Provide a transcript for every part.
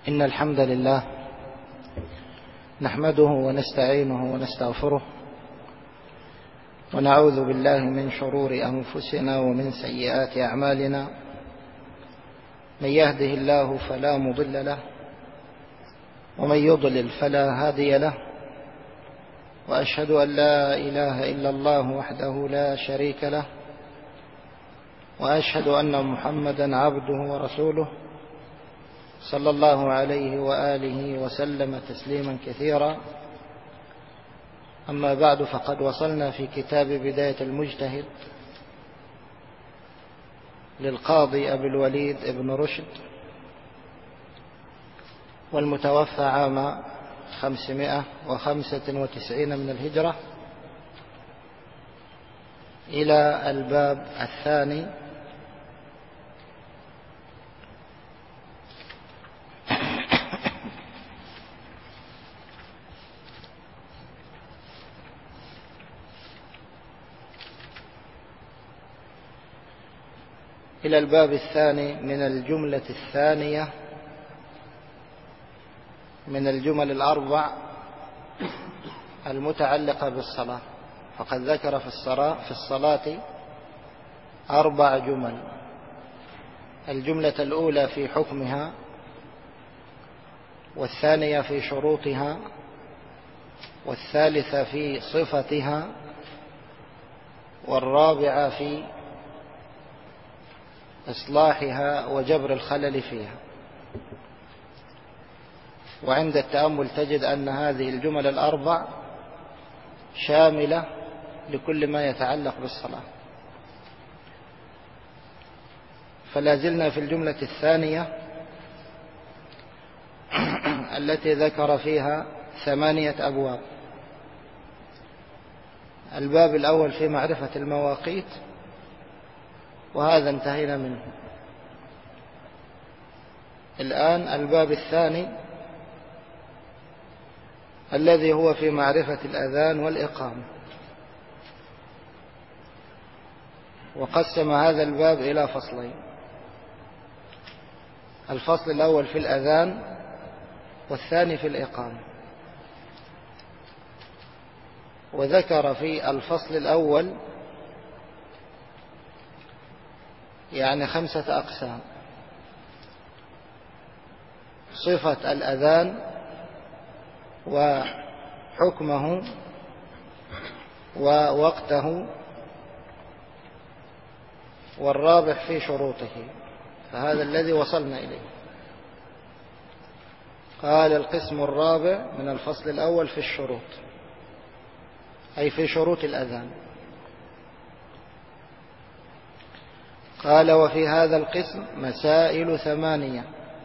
إن الحمد لله نحمده ونستعينه ونستغفره ونعوذ بالله من شرور أنفسنا ومن سيئات أعمالنا. من يهده الله فلا مضل له ومن يضلل فلا هادي له، وأشهد أن لا إله إلا الله وحده لا شريك له، وأشهد أن محمدا عبده ورسوله صلى الله عليه وآله وسلم تسليما كثيرا. أما بعد، فقد وصلنا في كتاب بداية المجتهد للقاضي أبي الوليد ابن رشد، والمتوفى عام 595 من الهجرة، إلى الباب الثاني من الجملة الثانية من الجمل الأربع المتعلقة بالصلاة. فقد ذكر في الصلاة 4 جمل: الجملة الأولى في حكمها، والثانية في شروطها، والثالثة في صفتها، والرابعة في إصلاحها وجبر الخلل فيها. وعند التأمل تجد أن هذه الجمل الأربع شاملة لكل ما يتعلق بالصلاة. فلا زلنا في الجملة الثانية التي ذكر فيها 8 أبواب. الباب الأول في معرفة المواقيت، وهذا انتهينا منه. الآن الباب الثاني الذي هو في معرفة الأذان والإقامة. وقسم هذا الباب إلى فصلين: الفصل الأول في الأذان، والثاني في الإقامة. وذكر في الفصل الأول 5 أقسام: صفة الأذان وحكمه ووقته، والرابع في شروطه. فهذا الذي وصلنا إليه. قال: القسم الرابع من الفصل الأول في الشروط، أي في شروط الأذان. قال: وفي هذا القسم مسائل 8: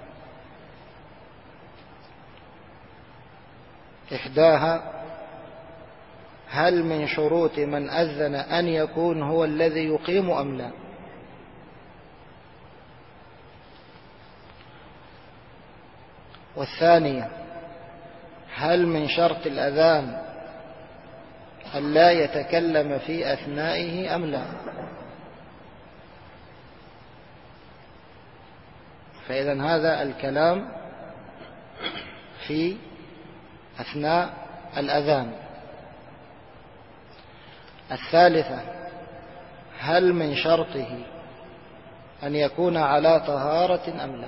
إحداها: هل من شروط من أذن أن يكون هو الذي يقيم أم لا؟ والثانية: هل من شرط الأذان أن لا يتكلم في أثنائه أم لا؟ فإذن هذا الكلام في أثناء الأذان. الثالثة: هل من شرطه أن يكون على طهارة أم لا؟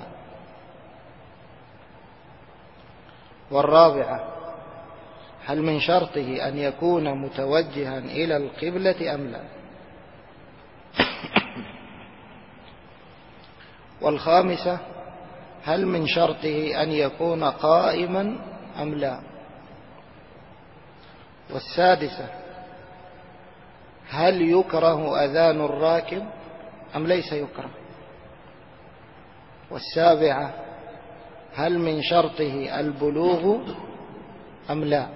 والرابعة: هل من شرطه أن يكون متوجها إلى القبلة أم لا؟ والخامسة: هل من شرطه أن يكون قائما أم لا؟ والسادسة: هل يكره أذان الراكب أم ليس يكره؟ والسابعة: هل من شرطه البلوغ أم لا؟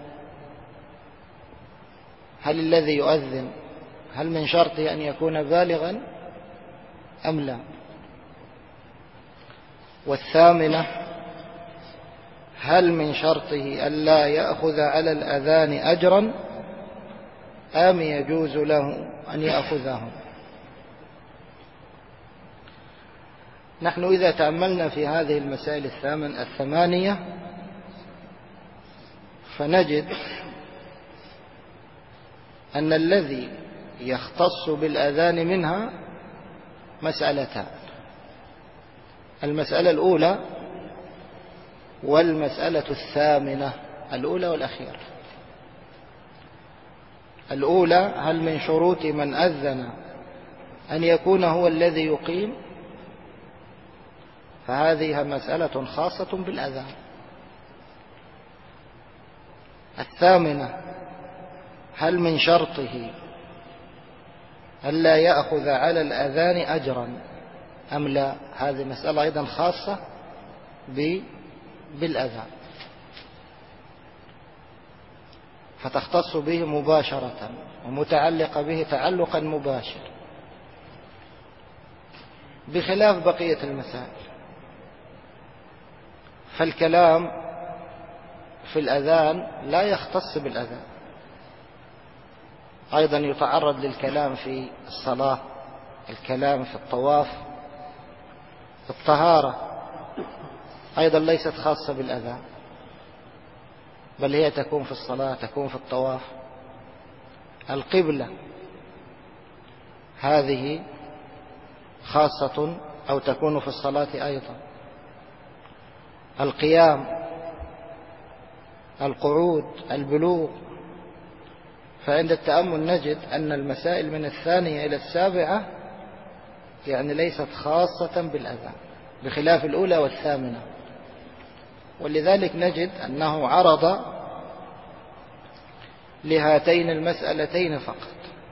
هل الذي يؤذن هل من شرطه أن يكون بالغا أم لا؟ والثامنة: هل من شرطه ألا يأخذ على الأذان أجرا أم يجوز له أن يأخذه؟ نحن إذا تأملنا في هذه المسائل الثمانية فنجد أن الذي يختص بالأذان منها مسألتان: المسألة الأولى والمسألة الثامنة، الأولى والأخيرة. الأولى: هل من شروط من أذن أن يكون هو الذي يقيم؟ فهذه مسألة خاصة بالأذان. الثامنة: هل من شرطه ألا يأخذ على الأذان أجرا أم لا؟ هذه مسألة أيضا خاصة بالأذان، فتختص به مباشرة ومتعلقة به تعلقا مباشر، بخلاف بقية المسائل. فالكلام في الأذان لا يختص بالأذان، أيضا يتعرض للكلام في الصلاة، الكلام في الطواف، الطهارة أيضا ليست خاصة بالأذان، بل هي تكون في الصلاة، تكون في الطواف. القبلة هذه خاصة أو تكون في الصلاة أيضا. القيام، القعود، البلوغ. فعند التأمل نجد أن المسائل من الثانية إلى السابعة يعني ليست خاصة بالأذان، بخلاف الأولى والثامنة. ولذلك نجد أنه عرض لهاتين المسألتين فقط.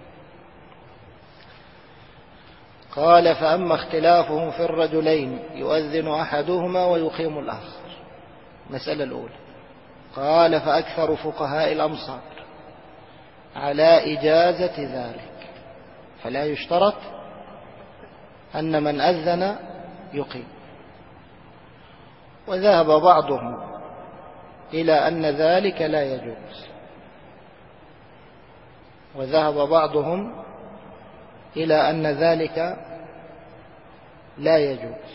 قال: فأما اختلافهم في الرجلين يؤذن أحدهما ويقيم الآخر. المسألة الأولى. قال: فأكثر فقهاء الأمصار على إجازة ذلك، فلا يشترط أن من أذن يقيم. وذهب بعضهم إلى أن ذلك لا يجوز، وذهب بعضهم إلى أن ذلك لا يجوز.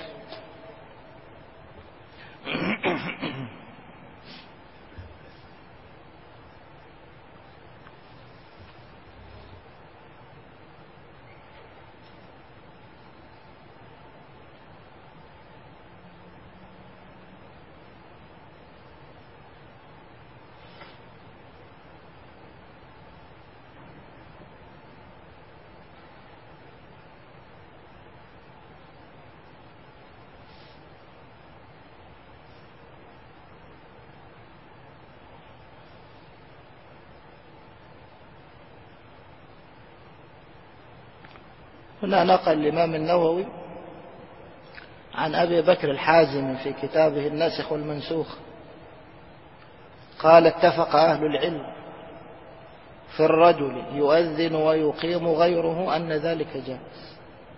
هنا نقل الإمام النووي عن أبي بكر الحازمي في كتابه الناسخ والمنسوخ قال: اتفق أهل العلم في الرجل يؤذن ويقيم غيره أن ذلك جائز،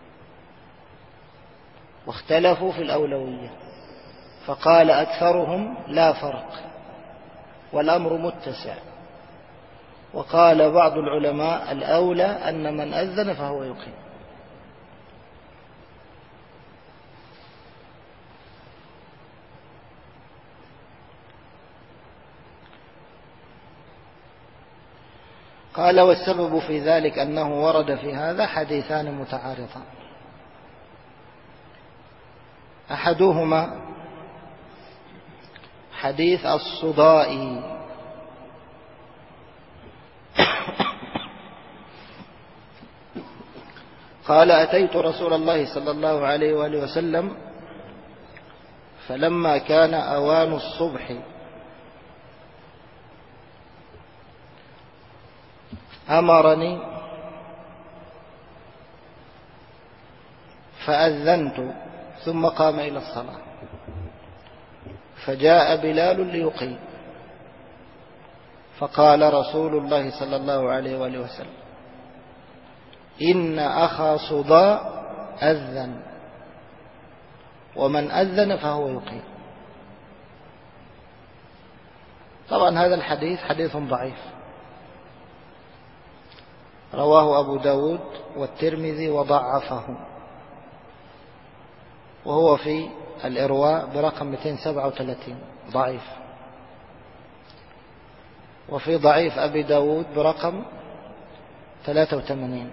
واختلفوا في الأولوية، فقال أكثرهم لا فرق والأمر متسع، وقال بعض العلماء الأولى أن من أذن فهو يقيم. قال: والسبب في ذلك أنه ورد في هذا حديثان متعارضان، أحدهما حديث الصدائي قال: أتيت رسول الله صلى الله عليه وآله وسلم فلما كان أوان الصبح أمرني فأذنت ثم قام إلى الصلاة، فجاء بلال ليقيم، فقال رسول الله صلى الله عليه وآله وسلم: إن أخا صداء أذن، ومن أذن فهو يقيم. طبعا هذا الحديث حديث ضعيف، رواه أبو داود والترمذي وضعفه. وهو في الإرواء برقم 237 ضعيف. وفي ضعيف أبي داود برقم 83.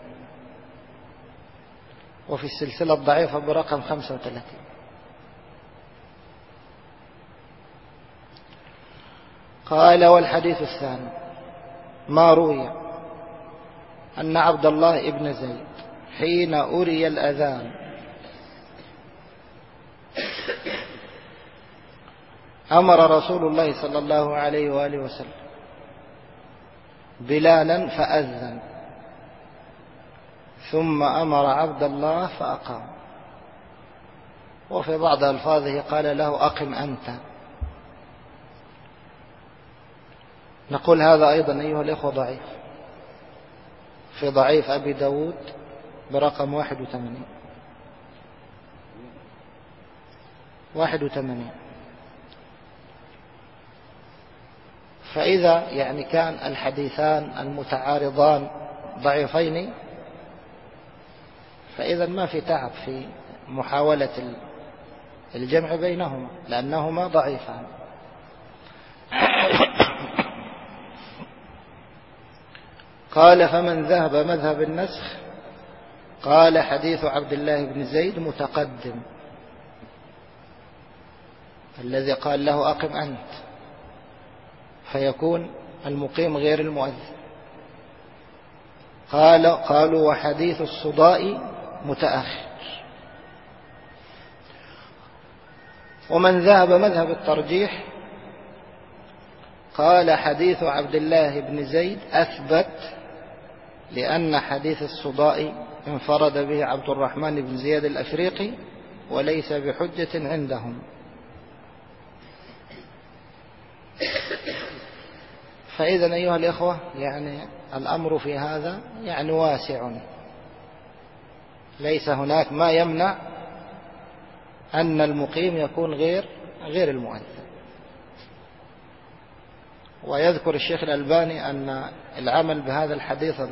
وفي السلسلة الضعيفة برقم 35. قال: والحديث الثاني ما روي أن عبد الله بن زيد حين أري الأذان أمر رسول الله صلى الله عليه وآله وسلم بلالا فأذن، ثم أمر عبد الله فأقام. وفي بعض ألفاظه قال له: أقم أنت. نقول هذا أيضا أيها الإخوة ضعيف، في ضعيف أبي داود برقم 81. فإذا يعني كان الحديثان المتعارضان ضعيفين، فإذا ما في تعب في محاولة الجمع بينهما، لأنهما ضعيفان. قال: فمن ذهب مذهب النسخ قال: حديث عبد الله بن زيد متقدم، الذي قال له أقم أنت، فيكون المقيم غير المؤذن. قالوا: وحديث الصداء متأخر. ومن ذهب مذهب الترجيح قال: حديث عبد الله بن زيد أثبت، لأن حديث الصداء انفرد به عبد الرحمن بن زياد الأفريقي وليس بحجة عندهم. فإذا أيها الإخوة يعني الأمر في هذا يعني واسع، ليس هناك ما يمنع أن المقيم يكون غير المؤذن. ويذكر الشيخ الألباني أن العمل بهذا الحديث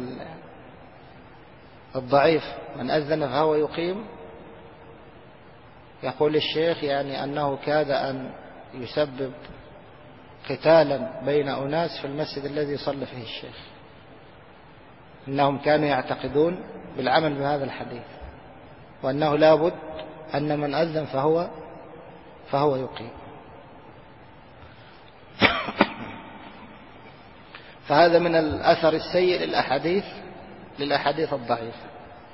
الضعيف من أذن فهو يقيم، يقول الشيخ يعني أنه كاد أن يسبب قتالا بين أناس في المسجد الذي صلى فيه الشيخ، أنهم كانوا يعتقدون بالعمل بهذا الحديث، وأنه لابد أن من أذن فهو يقيم. فهذا من الأثر السيء للأحاديث الضعيفة.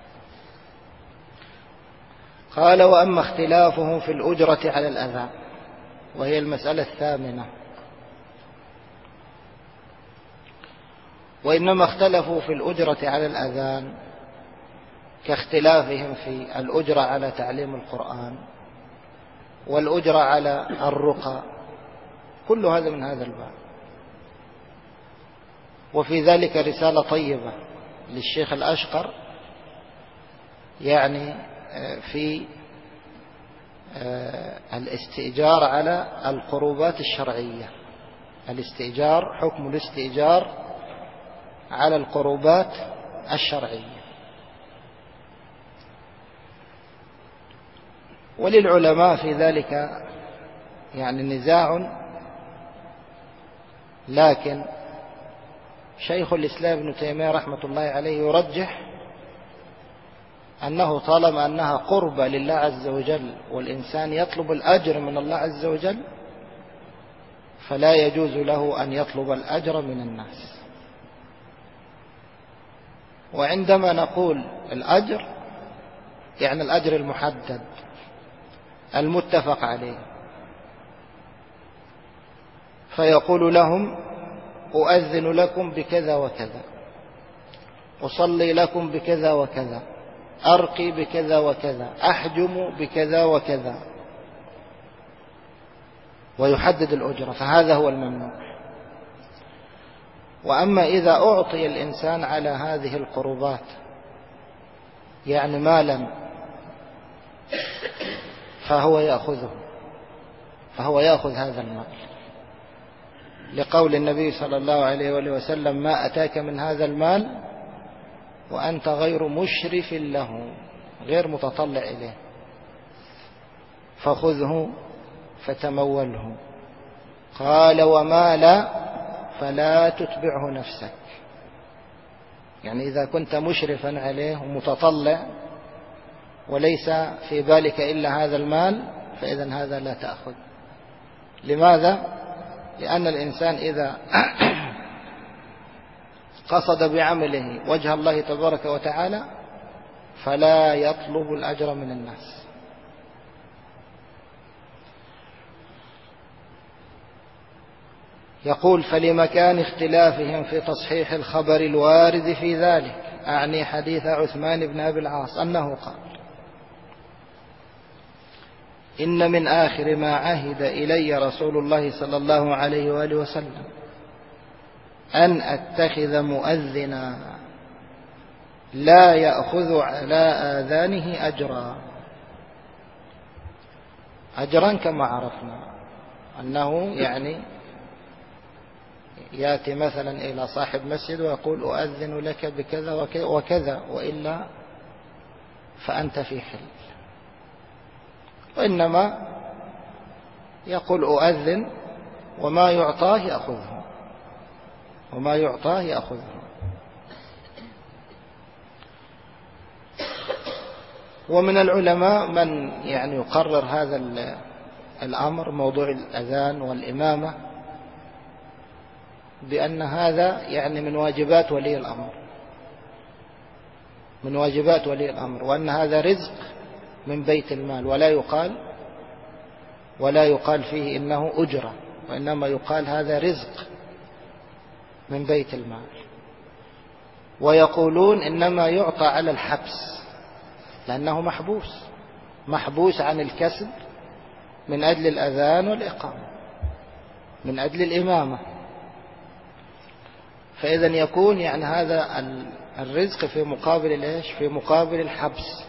قال: وأما اختلافهم في الأجرة على الأذان، وهي المسألة الثامنة، وإنما اختلفوا في الأجرة على الأذان كاختلافهم في الأجرة على تعليم القرآن والأجرة على الرقى، كل هذا من هذا الباب. وفي ذلك رسالة طيبة للشيخ الأشقر يعني في الاستئجار على القربات الشرعية، الاستئجار، حكم الاستئجار على القربات الشرعية. وللعلماء في ذلك يعني نزاع، لكن شيخ الإسلام ابن تيمية رحمة الله عليه يرجح أنه طالما أنها قربة لله عز وجل والإنسان يطلب الأجر من الله عز وجل، فلا يجوز له أن يطلب الأجر من الناس. وعندما نقول الأجر يعني الأجر المحدد المتفق عليه، فيقول لهم: أؤذن لكم بكذا وكذا، أصلي لكم بكذا وكذا، أرقي بكذا وكذا، أحجم بكذا وكذا، ويحدد الأجرة، فهذا هو الممنوع. وأما إذا أعطي الإنسان على هذه القربات يعني مالا، فهو يأخذ هذا المال، لقول النبي صلى الله عليه وآله وسلم: ما أتاك من هذا المال وأنت غير مشرف له، غير متطلع إليه. فخذه فتموله. قال وما لا فلا تتبعه نفسك. يعني إذا كنت مشرفا عليه ومتطلع وليس في بالك إلا هذا المال فإذن هذا لا تأخذ. لماذا؟ لأن الإنسان إذا قصد بعمله وجه الله تبارك وتعالى فلا يطلب الأجر من الناس. يقول فلمكان اختلافهم في تصحيح الخبر الوارد في ذلك، أعني حديث عثمان بن أبي العاص أنه قال إن من آخر ما عهد إلي رسول الله صلى الله عليه وآله وسلم أن أتخذ مؤذنا لا يأخذ على آذانه أجرا. أجرا كما عرفنا أنه يعني يأتي مثلا إلى صاحب مسجد ويقول أؤذن لك بكذا وكذا وكذا، وإلا فأنت في حل. وإنما يقول أؤذن وما يعطاه يأخذه، وما يعطاه يأخذه. ومن العلماء من يعني يقرر هذا الأمر، موضوع الأذان والإمامة، بأن هذا يعني من واجبات ولي الأمر، من واجبات ولي الأمر، وأن هذا رزق من بيت المال، ولا يقال فيه إنه أجرة، وإنما يقال هذا رزق من بيت المال. ويقولون إنما يعطى على الحبس لأنه محبوس عن الكسب من أجل الأذان والإقامة، من أجل الإمامة. فإذا يكون يعني هذا الرزق في مقابل إيش؟ في مقابل الحبس،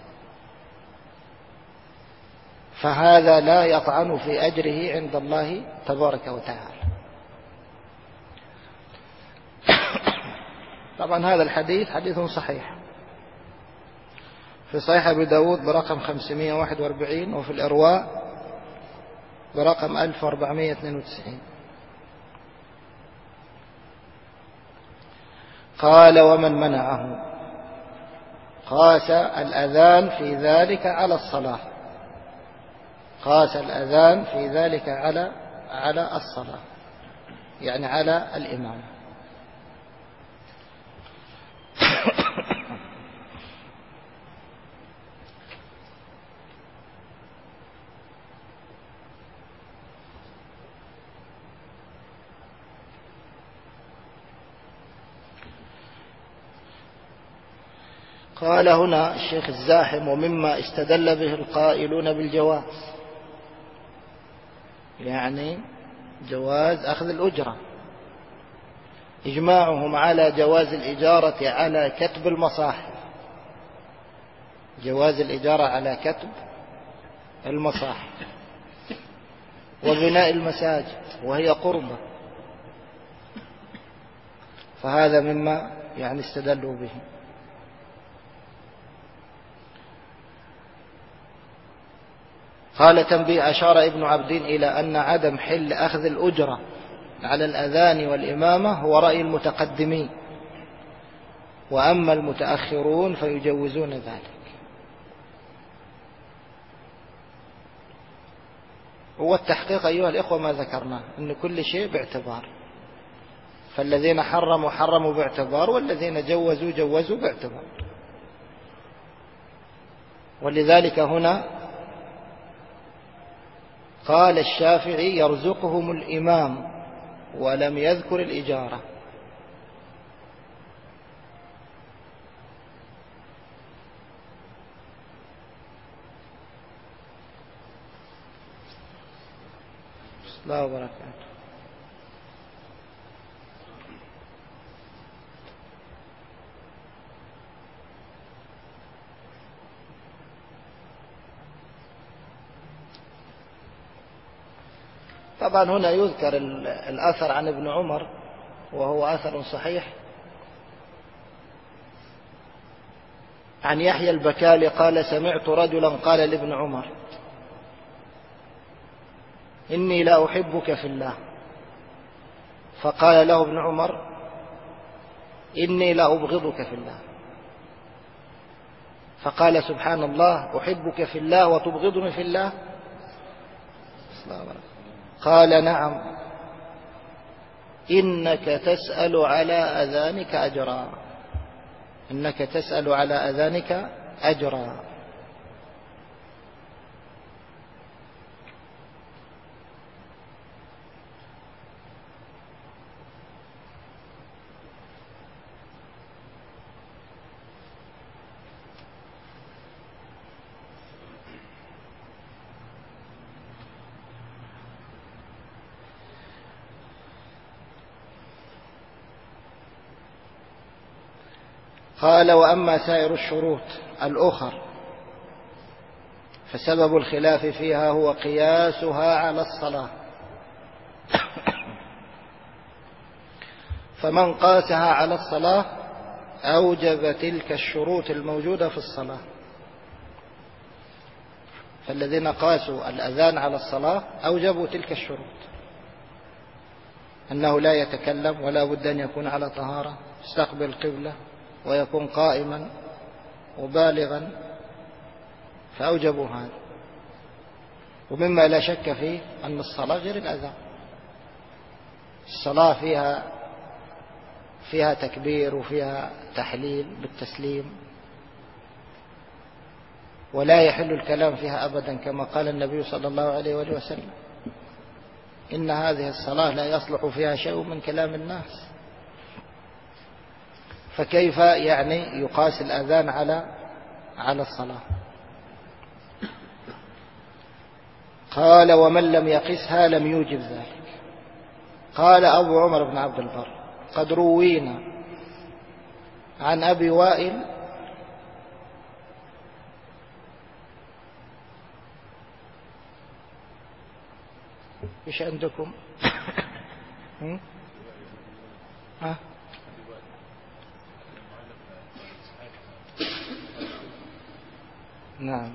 فهذا لا يطعن في أجره عند الله تبارك وتعالى. طبعا هذا الحديث حديث صحيح في صحيح أبي داود برقم 541، وفي الإرواء برقم 1492. قال ومن منعه قاس الأذان في ذلك على الصلاة، قاس الأذان في ذلك على الصلاة، يعني على الإمام. قال هنا الشيخ الزاحم ومما استدل به القائلون بالجواز، يعني جواز أخذ الأجرة، إجماعهم على جواز الإجارة على كتب المصاحف، جواز الإجارة على كتب المصاحف وبناء المساجد وهي قربة، فهذا مما يعني استدلوا به. قال تنبيه أشار ابن عبدين إلى أن عدم حل أخذ الأجرة على الأذان والإمامة هو رأي المتقدمين، وأما المتأخرون فيجوزون ذلك. هو التحقيق أيها الإخوة ما ذكرناه أن كل شيء باعتبار، فالذين حرموا باعتبار، والذين جوزوا باعتبار. ولذلك هنا قال الشافعي يرزقهم الإمام ولم يذكر الإجارة. بسم الله وبركاته. طبعا هنا يذكر الأثر عن ابن عمر، وهو أثر صحيح، عن يحيى البكالي قال سمعت رجلا قال لابن عمر إني لا أحبك في الله. فقال له ابن عمر: إني لا أبغضك في الله. فقال: سبحان الله، أحبك في الله وتبغضني في الله؟ قال: نعم، إنك تسأل على أذانك أجرا، إنك تسأل على أذانك أجرا. قال: وأما سائر الشروط الأخر فسبب الخلاف فيها هو قياسها على الصلاة. فمن قاسها على الصلاة أوجب تلك الشروط الموجودة في الصلاة. فالذين قاسوا الأذان على الصلاة أوجبوا تلك الشروط: أنه لا يتكلم، ولا بد أن يكون على طهارة، يستقبل القبلة، ويكون قائما وبالغا، فأوجبوا هذا. ومما لا شك فيه أن الصلاة غير الأذان. الصلاة فيها تكبير وفيها تحليل بالتسليم، ولا يحل الكلام فيها أبدا، كما قال النبي صلى الله عليه وآله وسلم: إن هذه الصلاة لا يصلح فيها شيء من كلام الناس. فكيف يعني يقاس الأذان على الصلاة؟ قال: ومن لم يقسها لم يوجب ذلك. قال أبو عمر بن عبد البر: قد روينا عن أبي وائل إيش عندكم؟ نعم.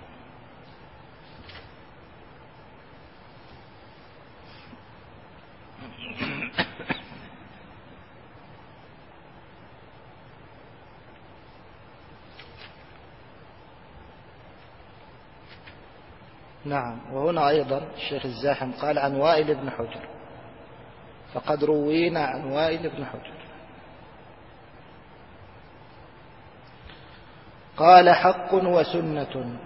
نعم. وهنا أيضا الشيخ الزاحم قال: عن وائل بن حجر. فقد روينا عن وائل بن حجر. قال: حق وسنة.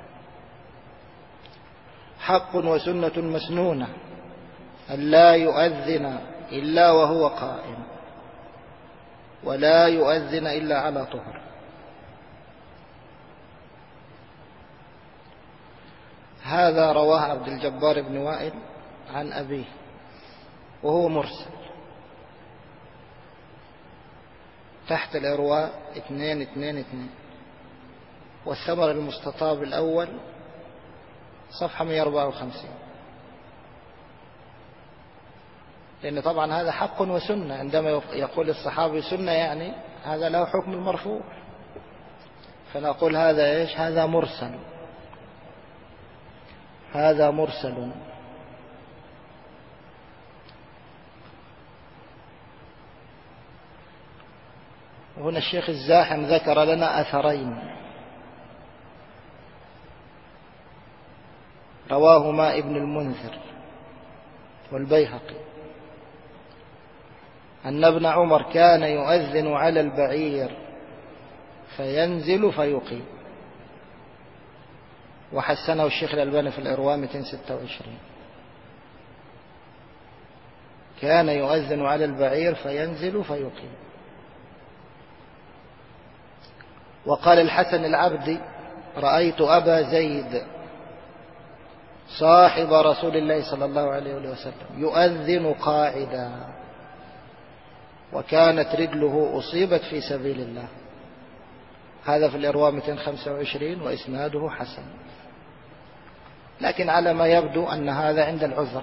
حق وسنة مسنونة أن لا يؤذن إلا وهو قائم، ولا يؤذن إلا على طهر. هذا رواه عبد الجبار بن وائل عن أبيه، وهو مرسل. تحت الإرواء 222، والثمر المستطاب الأول صفحة 154. لأن طبعا هذا حق وسنة، عندما يقول الصحابي سنة يعني هذا له حكم المرفوع، فنقول هذا إيش؟ هذا مرسل، هذا مرسل. وهنا الشيخ الزاحم ذكر لنا أثرين رواهما ابن المنذر والبيهقي، أن ابن عمر كان يؤذن على البعير فينزل فيقيم، وحسنه الشيخ الألباني في الإرواء 226. كان يؤذن على البعير فينزل فيقيم. وقال الحسن العبدي: رأيت أبا زيد صاحب رسول الله صلى الله عليه وسلم يؤذن قاعدا، وكانت رجله أصيبت في سبيل الله. هذا في الإرواء 225، وإسناده حسن. لكن على ما يبدو أن هذا عند العذر.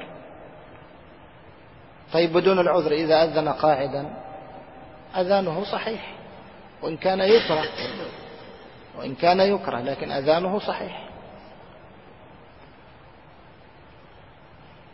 طيب بدون العذر إذا أذن قاعدا أذانه صحيح، وإن كان يكره، لكن أذانه صحيح.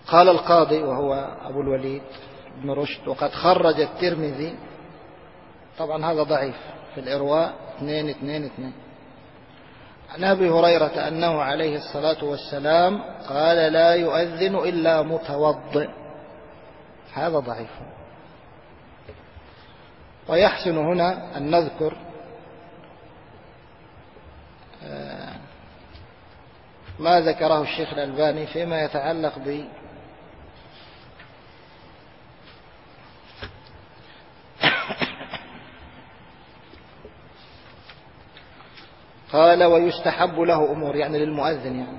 قال القاضي وهو أبو الوليد بن رشد: وقد خرج الترمذي، طبعا هذا ضعيف، في الإرواء 222، عن أبي هريرة أنه عليه الصلاة والسلام قال: لا يؤذن إلا متوضئ. هذا ضعيف. ويحسن هنا أن نذكر ما ذكره الشيخ الألباني فيما يتعلق قال: ويستحب له أمور، يعني للمؤذن، يعني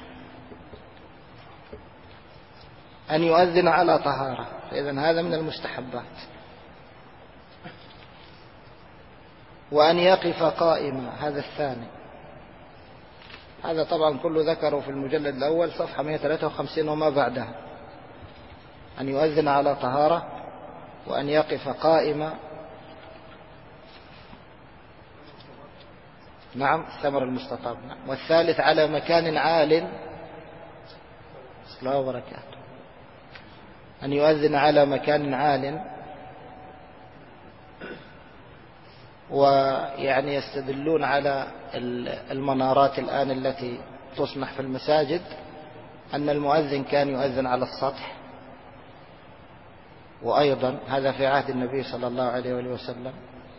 أن يؤذن على طهارة، فإذن هذا من المستحبات. وأن يقف قائما، هذا الثاني. هذا طبعا كله ذكره في المجلد الأول صفحة 153 وما بعدها. أن يؤذن على طهارة، وأن يقف قائما. نعم، الثمر المستطاب. نعم. والثالث على مكان عال. السلام وبركاته. أن يؤذن على مكان عال. ويعني يستدلون على المنارات الآن التي تصنح في المساجد، أن المؤذن كان يؤذن على السطح، وأيضا هذا في عهد النبي صلى الله عليه وسلم.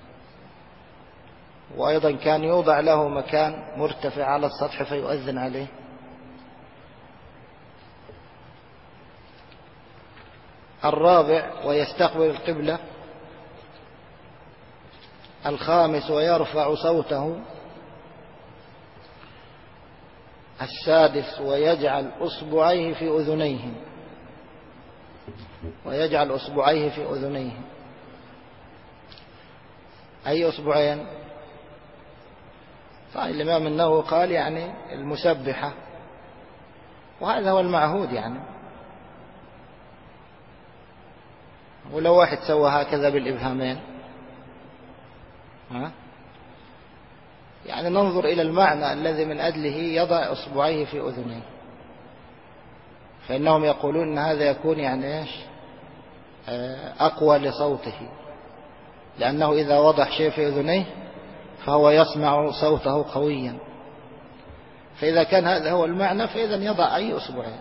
وأيضا كان يوضع له مكان مرتفع على السطح فيؤذن عليه. الرابع: ويستقبل القبلة. الخامس: ويرفع صوته. السادس: ويجعل أصبعيه في أذنيه. ويجعل أصبعيه في أذنيه. أي أصبعين؟ الإمام النووي قال يعني المسبحة، وهذا هو المعهود يعني. ولو واحد سوى هكذا بالإبهامين، يعني ننظر إلى المعنى الذي من أجله يضع أصبعيه في أذنيه، فإنهم يقولون أن هذا يكون يعني إيش؟ أقوى لصوته، لأنه إذا وضع شيء في أذنيه فهو يسمع صوته قويا. فإذا كان هذا هو المعنى فإذا يضع أي أصبعين.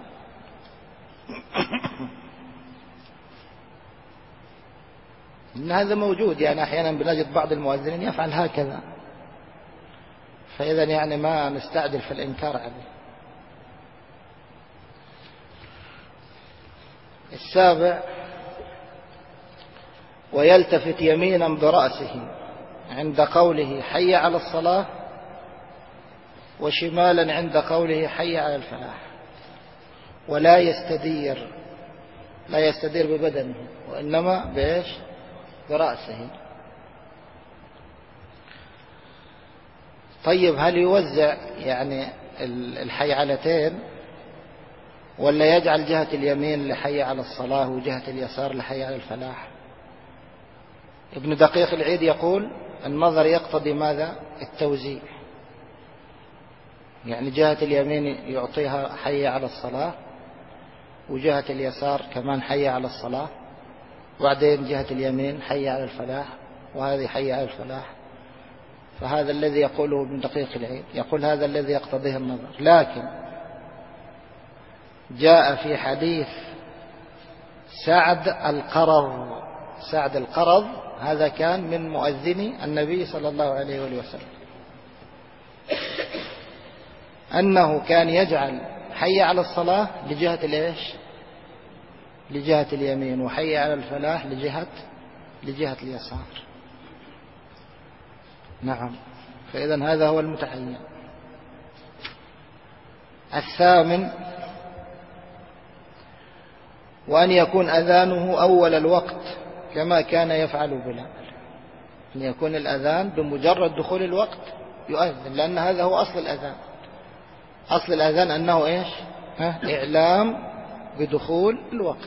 إن هذا موجود، يعني أحيانا بنجد بعض المؤذنين يفعل هكذا، فإذا يعني ما نستعجل في الإنكار عليه. السابع: ويلتفت يمينا برأسه عند قوله حي على الصلاة، وشمالا عند قوله حي على الفلاح. ولا يستدير، لا يستدير ببدنه، وإنما بإيش؟ برأسه. طيب، هل يوزع يعني الحيعلتين، ولا يجعل جهة اليمين لحي على الصلاة وجهة اليسار لحي على الفلاح؟ ابن دقيق العيد يقول النظر يقتضي ماذا؟ التوزيع، يعني جهة اليمين يعطيها حي على الصلاة، وجهة اليسار كمان حي على الصلاة، وبعدين جهة اليمين حي على الفلاح، وهذه حي على الفلاح. فهذا الذي يقوله ابن دقيق العيد، يقول هذا الذي يقتضيه النظر. لكن جاء في حديث سعد القرظ، هذا كان من مؤذني النبي صلى الله عليه وسلم، أنه كان يجعل حي على الصلاة لجهة الإيش؟ لجهة اليمين، وحي على الفلاح لجهة اليسار. نعم، فإذن هذا هو المتعين. الثامن: وأن يكون أذانه أول الوقت كما كان يفعل بلال. أن يكون الأذان بمجرد دخول الوقت يؤذن، لأن هذا هو أصل الأذان. أصل الأذان أنه إيش؟ إعلام بدخول الوقت.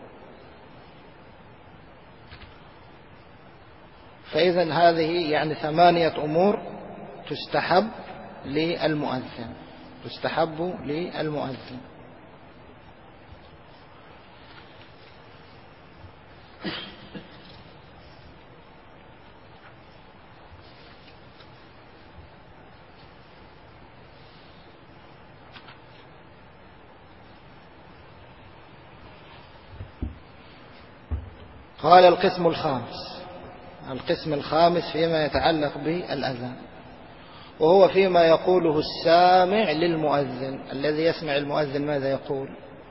فإذا هذه يعني 8 أمور تستحب للمؤذن. قال القسم الخامس. القسم الخامس فيما يتعلق بالأذان، وهو فيما يقوله السامع للمؤذن. الذي يسمع المؤذن ماذا يقول؟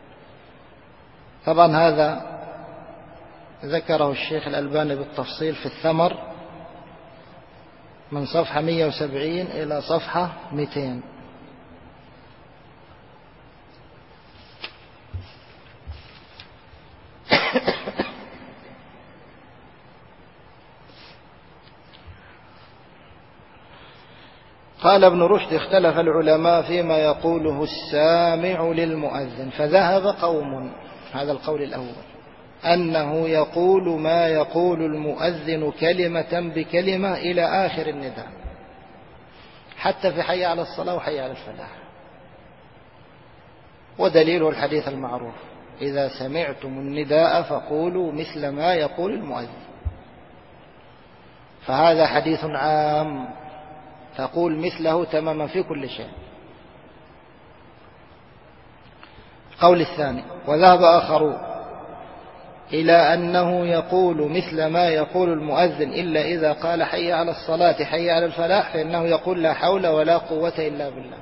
طبعا هذا ذكره الشيخ الألباني بالتفصيل في الثمر من صفحة 170 إلى صفحة 200. قال ابن رشد: اختلف العلماء فيما يقوله السامع للمؤذن، فذهب قوم، هذا القول الأول، أنه يقول ما يقول المؤذن كلمة بكلمة إلى آخر النداء، حتى في حي على الصلاة وحي على الفلاح. ودليله الحديث المعروف: إذا سمعتم النداء فقولوا مثل ما يقول المؤذن. فهذا حديث عام تقول مثله تماما في كل شيء. القول الثاني: وذهب آخرون إلى أنه يقول مثل ما يقول المؤذن إلا إذا قال حي على الصلاة حي على الفلاح، فإنه يقول لا حول ولا قوة إلا بالله.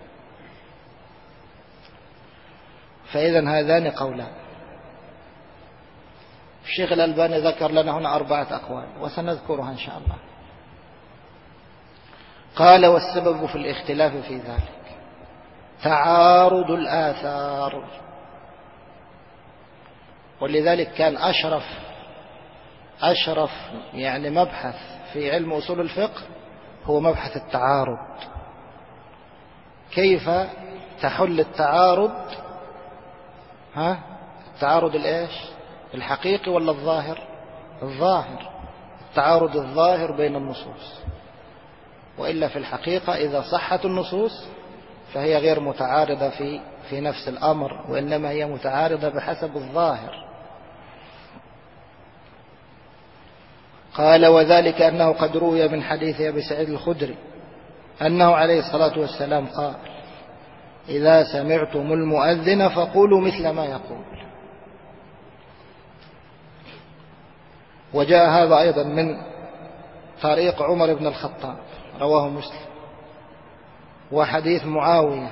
فإذن هذان قولان. الشيخ الألباني ذكر لنا هنا 4 أقوال وسنذكرها إن شاء الله. قال: والسبب في الاختلاف في ذلك تعارض الآثار. ولذلك كان أشرف يعني مبحث في علم أصول الفقه هو مبحث التعارض. كيف تحل التعارض؟ التعارض الإيش؟ الحقيقي ولا الظاهر؟ الظاهر، التعارض الظاهر بين النصوص. وإلا في الحقيقة إذا صحت النصوص فهي غير متعارضة في نفس الأمر، وإنما هي متعارضة بحسب الظاهر. قال: وذلك أنه قد روي من حديث أبي سعيد الخدري أنه عليه الصلاة والسلام قال: إذا سمعتم المؤذن فقولوا مثل ما يقول. وجاء هذا أيضا من طريق عمر بن الخطاب رواه مسلم. وحديث معاوية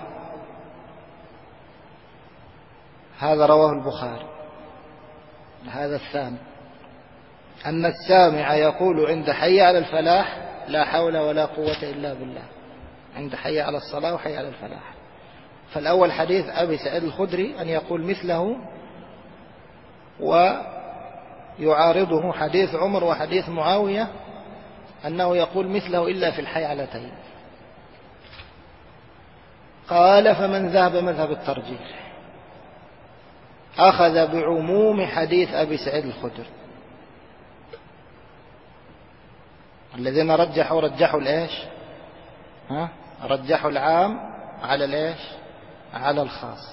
هذا رواه البخاري. هذا الثاني أن السامع يقول عند حي على الفلاح لا حول ولا قوة إلا بالله، عند حي على الصلاة وحي على الفلاح. فالأول حديث أبي سعيد الخدري أن يقول مثله، ويعارضه حديث عمر وحديث معاوية أنه يقول مثله إلا في الحيعلتين. قال: فمن ذهب مذهب الترجيح أخذ بعموم حديث أبي سعيد الخدري. الذين رجحوا الإيش؟ رجحوا العام على الإيش؟ على الخاص.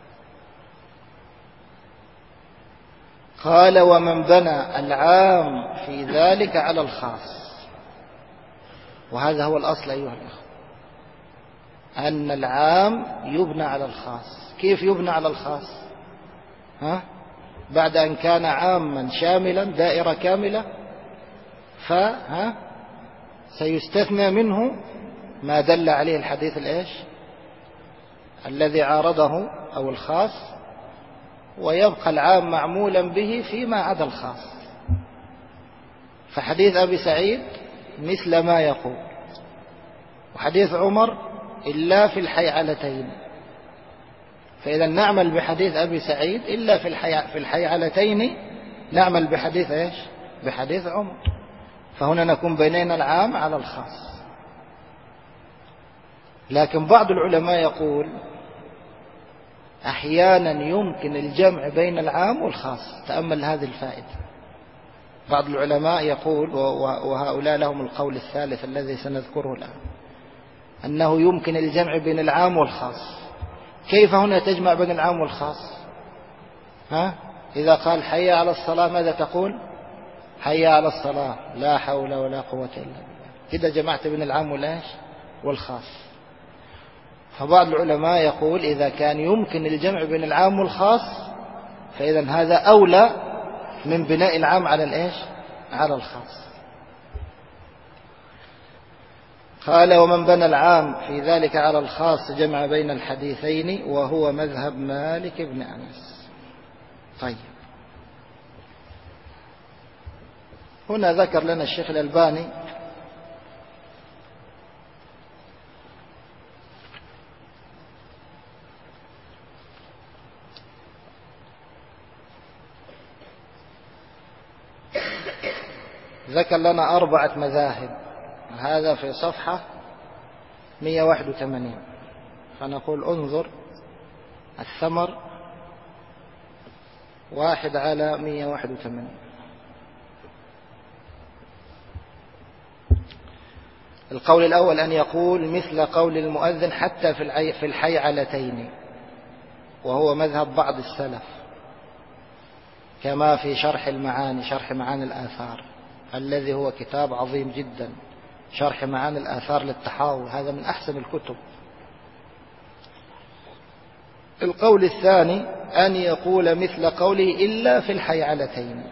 قال: ومن بنى العام في ذلك على الخاص. وهذا هو الأصل أيها الأخوة، أن العام يبنى على الخاص. كيف يبنى على الخاص؟ بعد أن كان عاما شاملا دائرة كاملة، سيستثنى منه ما دل عليه الحديث الإيش؟ الذي عارضه أو الخاص، ويبقى العام معمولا به فيما عدا الخاص. فحديث أبي سعيد مثل ما يقول، وحديث عمر إلا في الحيعلتين. فإذا نعمل بحديث أبي سعيد إلا في الحيعلتين نعمل بحديث إيش؟ بحديث عمر. فهنا نكون بيننا العام على الخاص. لكن بعض العلماء يقول أحيانا يمكن الجمع بين العام والخاص. تأمل هذه الفائدة. بعض العلماء يقول، وهؤلاء لهم القول الثالث الذي سنذكره الآن، أنه يمكن الجمع بين العام والخاص. كيف هنا تجمع بين العام والخاص؟ إذا قال حي على الصلاة ماذا تقول؟ حي على الصلاة لا حول ولا قوة إلا بالله. كده جمعت بين العام والخاص. فبعض العلماء يقول إذا كان يمكن الجمع بين العام والخاص فإذا هذا أولى من بناء العام على الإيش؟ على الخاص. قال ومن بنى العام في ذلك على الخاص جمع بين الحديثين وهو مذهب مالك بن أنس. طيب، هنا ذكر لنا الشيخ الألباني ذكر لنا 4 مذاهب، هذا في صفحة 181. فنقول انظر الثمر 1/181. القول الأول أن يقول مثل قول المؤذن حتى في الحيعلتين، وهو مذهب بعض السلف، كما في شرح المعاني، شرح معاني الآثار، الذي هو كتاب عظيم جدا، شرح معاني الآثار للطحاوي، هذا من أحسن الكتب. القول الثاني أن يقول مثل قوله إلا في الحيعلتين،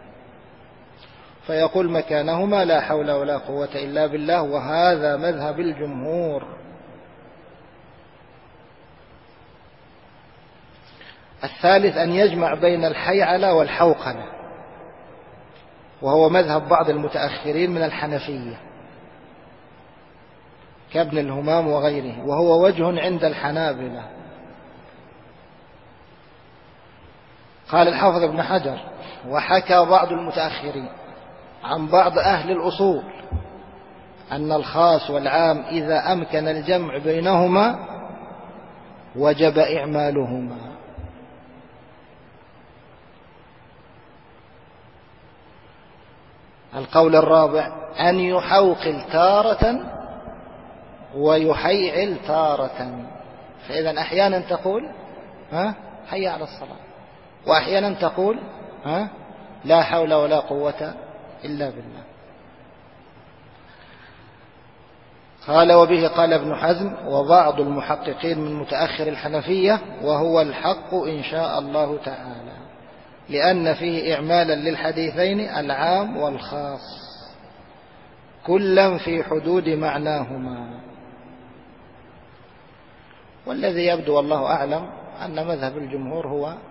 فيقول مكانهما لا حول ولا قوة إلا بالله، وهذا مذهب الجمهور. الثالث أن يجمع بين الحيعلة والحوقلة، وهو مذهب بعض المتأخرين من الحنفية كابن الهمام وغيره، وهو وجه عند الحنابلة. قال الحافظ ابن حجر وحكى بعض المتأخرين عن بعض أهل الأصول أن الخاص والعام إذا أمكن الجمع بينهما وجب إعمالهما. القول الرابع أن يحوقل تارة ويحيعل تارة، فإذا أحيانا تقول حي على الصلاة، وأحيانا تقول لا حول ولا قوة إلا بالله. قال وبه قال ابن حزم وبعض المحققين من متأخر الحنفية، وهو الحق إن شاء الله تعالى، لأن فيه إعمالا للحديثين العام والخاص كلا في حدود معناهما. والذي يبدو والله أعلم أن مذهب الجمهور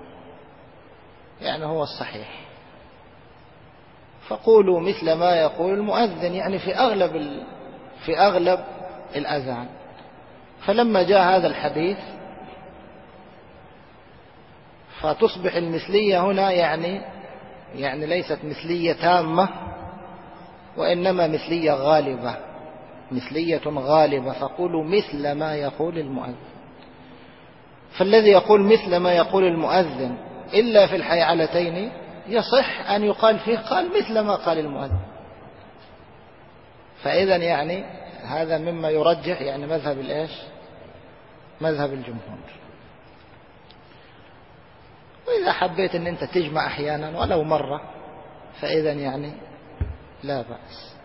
هو الصحيح. فقولوا مثل ما يقول المؤذن، يعني في أغلب الأذان. فلما جاء هذا الحديث فتصبح المثلية هنا يعني ليست مثلية تامة، وإنما مثلية غالبة، مثلية غالبة. فقولوا مثل ما يقول المؤذن. فالذي يقول مثل ما يقول المؤذن إلا في الحيعلتين يصح أن يقال فيه قال مثل ما قال المؤذن. فإذا هذا مما يرجح مذهب مذهب الجمهور. وإذا حبيت أن أنت تجمع أحيانا ولو مرة فإذا لا بأس.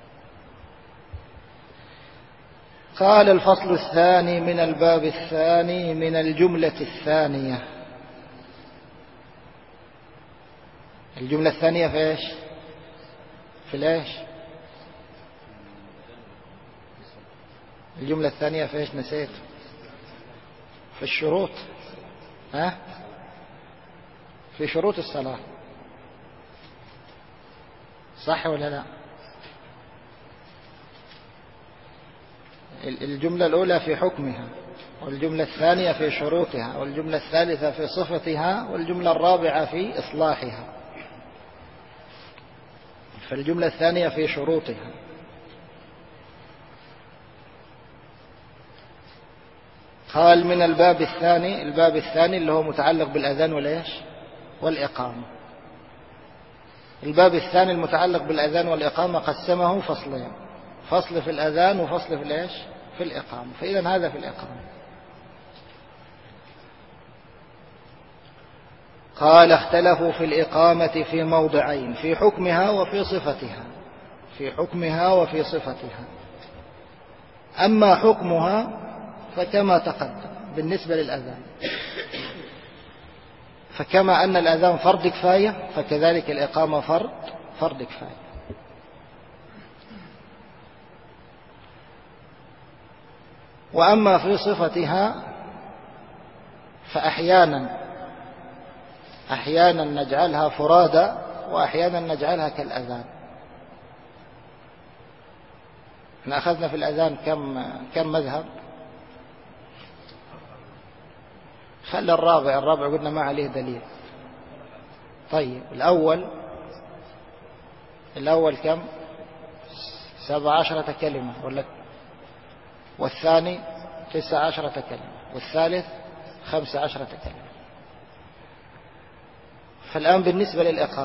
قال الفصل الثاني من الباب الثاني من الجملة الثانية. الجملة الثانية في إيش؟ الجملة الثانية في إيش؟ نسيت. في الشروط. في شروط الصلاة، صح ولا لا؟ الجملة الأولى في حكمها، والجملة الثانية في شروطها، والجملة الثالثة في صفتها، والجملة الرابعة في إصلاحها. فالجملة الثانية في شروطها. قال من الباب الثاني، الباب الثاني اللي هو متعلق بالأذان والإقامة. الباب الثاني المتعلق بالأذان والإقامة قسمه فصلين، فصل في الأذان وفصل في الإقامة. فإذا هذا في الإقامة. قال اختلفوا في الإقامة في موضعين، في حكمها وفي صفتها. في حكمها وفي صفتها. أما حكمها فكما تقدم بالنسبة للأذان، فكما أن الأذان فرض كفاية فكذلك الإقامة فرض كفاية. وأما في صفتها فأحيانا نجعلها فرادى وأحيانا نجعلها كالأذان. احنا أخذنا في الأذان كم مذهب؟ خلى الرابع قلنا ما عليه دليل. طيب الأول كم؟ 17 كلمة والثاني 19 كلمة والثالث 15 كلمة. فالآن بالنسبة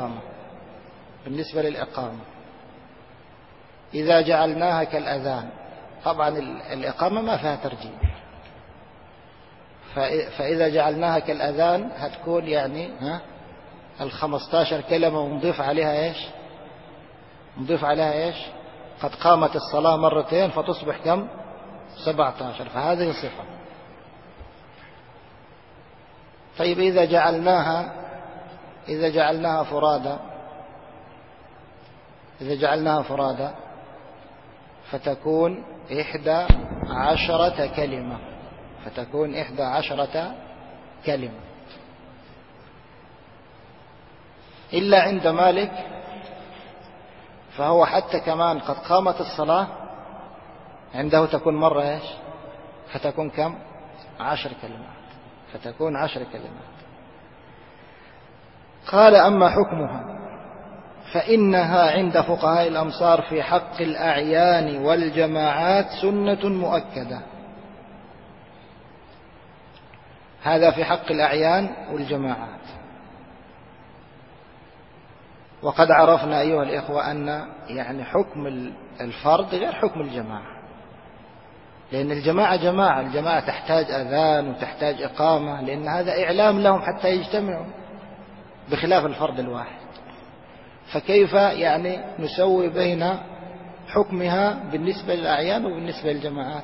للإقامة إذا جعلناها كالأذان طبعا الإقامة ما فيها ترجيح، فإذا جعلناها كالأذان هتكون يعني 15 كلمة ونضيف عليها إيش؟ قد قامت الصلاة مرتين فتصبح كم؟ 17. فهذه صفة. طيب إذا جعلناها فرادى فتكون 11 كلمة. إلا عند مالك فهو حتى كمان قد قامت الصلاة عنده تكون مرة إيش؟ فتكون كم؟ 10 كلمات. قال أما حكمها فإنها عند فقهاء الأمصار في حق الأعيان والجماعات سنة مؤكدة. هذا في حق الأعيان والجماعات. وقد عرفنا أيها الإخوة أن يعني حكم الفرد غير حكم الجماعة، لأن الجماعة تحتاج أذان وتحتاج إقامة، لأن هذا إعلام لهم حتى يجتمعوا، بخلاف الفرد الواحد. فكيف يعني نسوي بين حكمها بالنسبة للأعيان وبالنسبة للجماعات؟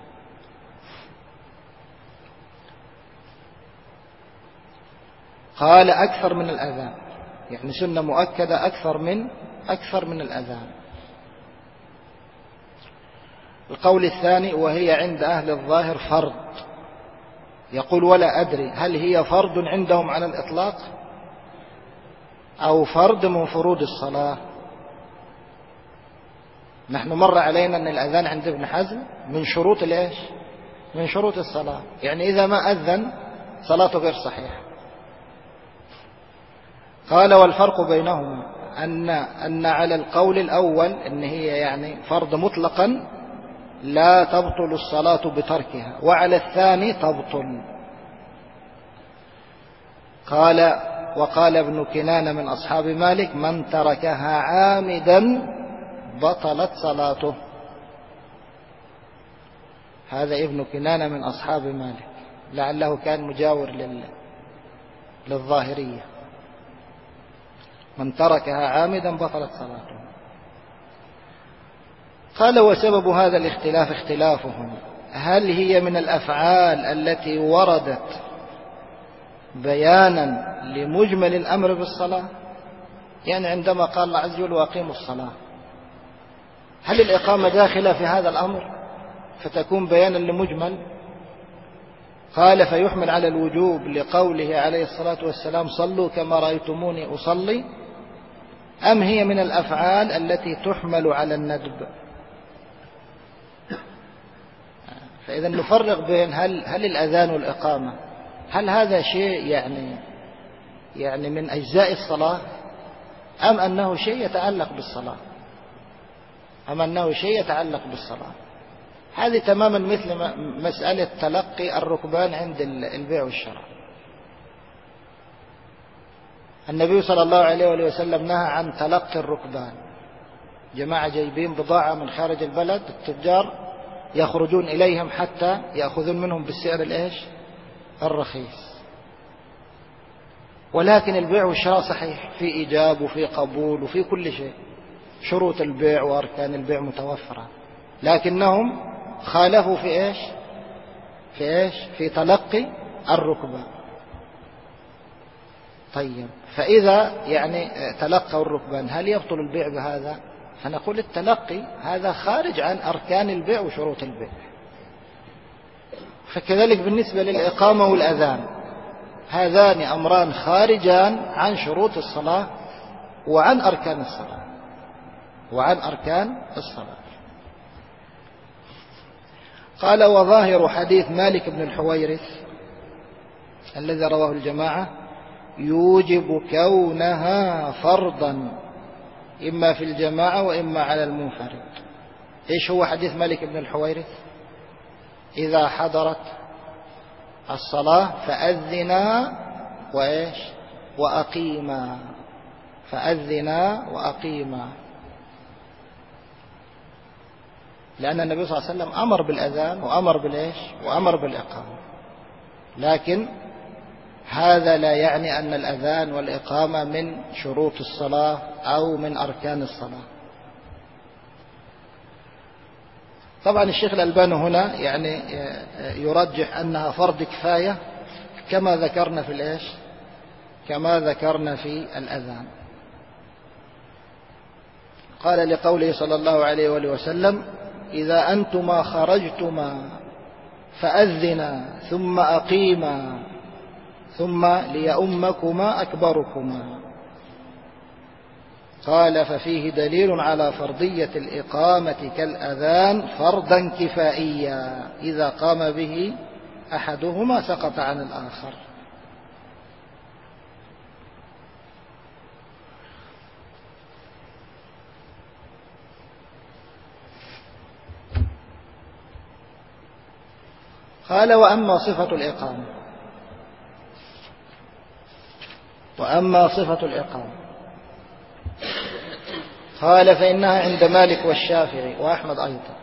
قال أكثر من الأذان، يعني سنة مؤكدة أكثر من الأذان. القول الثاني وهي عند أهل الظاهر فرض. يقول ولا أدري هل هي فرض عندهم على الإطلاق أو فرض من فروض الصلاة. نحن مر علينا أن الأذان عند ابن حزم من شروط الإيش؟ من شروط الصلاة، يعني إذا ما أذن صلاته غير صحيحة. قال والفرق بينهما أن على القول الأول أن هي يعني فرض مطلقا لا تبطل الصلاة بتركها، وعلى الثاني تبطل. وقال ابن كنانة من أصحاب مالك من تركها عامدا بطلت صلاته. هذا ابن كنانة من أصحاب مالك، لعله كان مجاور للظاهرية. من تركها عامدا بطلت صلاته. قال وسبب هذا الاختلاف اختلافهم هل هي من الأفعال التي وردت بيانا لمجمل الأمر بالصلاة، يعني عندما قال الله عز وجل وأقيموا الصلاة، هل الإقامة داخلة في هذا الأمر فتكون بيانا لمجمل؟ قال فيحمل على الوجوب لقوله عليه الصلاة والسلام صلوا كما رأيتموني أصلي، أم هي من الأفعال التي تحمل على الندب؟ فإذا نفرق بين هل الأذان والإقامة هل هذا شيء يعني من أجزاء الصلاة، أم أنه شيء يتعلق بالصلاة؟ هذه تماما مثل مسألة تلقي الركبان عند البيع والشراء. النبي صلى الله عليه وسلم نهى عن تلقي الركبان. جماعة جايبين بضاعة من خارج البلد، التجار يخرجون إليهم حتى يأخذون منهم بالسعر الرخيص. ولكن البيع والشراء صحيح، في إيجاب وفي قبول وفي كل شيء، شروط البيع وأركان البيع متوفرة، لكنهم خالفوا في تلقي الركبان. طيب، فإذا يعني تلقوا الركبان هل يبطل البيع بهذا؟ فنقول التلقي هذا خارج عن أركان البيع وشروط البيع. فكذلك بالنسبة للإقامة والأذان، هذان أمران خارجان عن شروط الصلاة وعن أركان الصلاة قال: وظاهر حديث مالك بن الحويرث الذي رواه الجماعة يوجب كونها فرضا إما في الجماعة وإما على المنفرد. إيش هو حديث مالك بن الحويرث؟ إذا حضرت الصلاة فأذنا وإيش وأقيما، فأذنا وأقيما، لأن النبي صلى الله عليه وسلم أمر بالأذان وأمر بالإيش وأمر بالإقامة، لكن هذا لا يعني أن الأذان والإقامة من شروط الصلاة أو من أركان الصلاة. طبعا الشيخ الألباني هنا يعني يرجح أنها فرض كفاية كما ذكرنا في الإيش كما ذكرنا في الأذان. قال لقوله صلى الله عليه وآله وسلم: إذا أنتما خرجتما فأذنا ثم أقيما ثم ليؤمكما أكبركما. قال: ففيه دليل على فرضية الإقامة كالأذان فرضا كفائيا، إذا قام به أحدهما سقط عن الآخر. قال: وأما صفة الإقامة قال: فإنها عند مالك والشافعي وأحمد أيضا.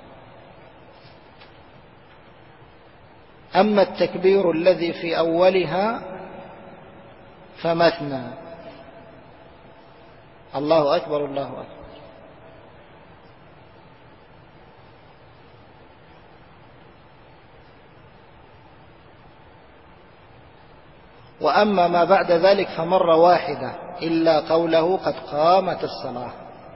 أما التكبير الذي في أولها فمثنى، الله أكبر الله أكبر. وأما ما بعد ذلك فمرة واحدة إلا قوله قد قامت الصلاة،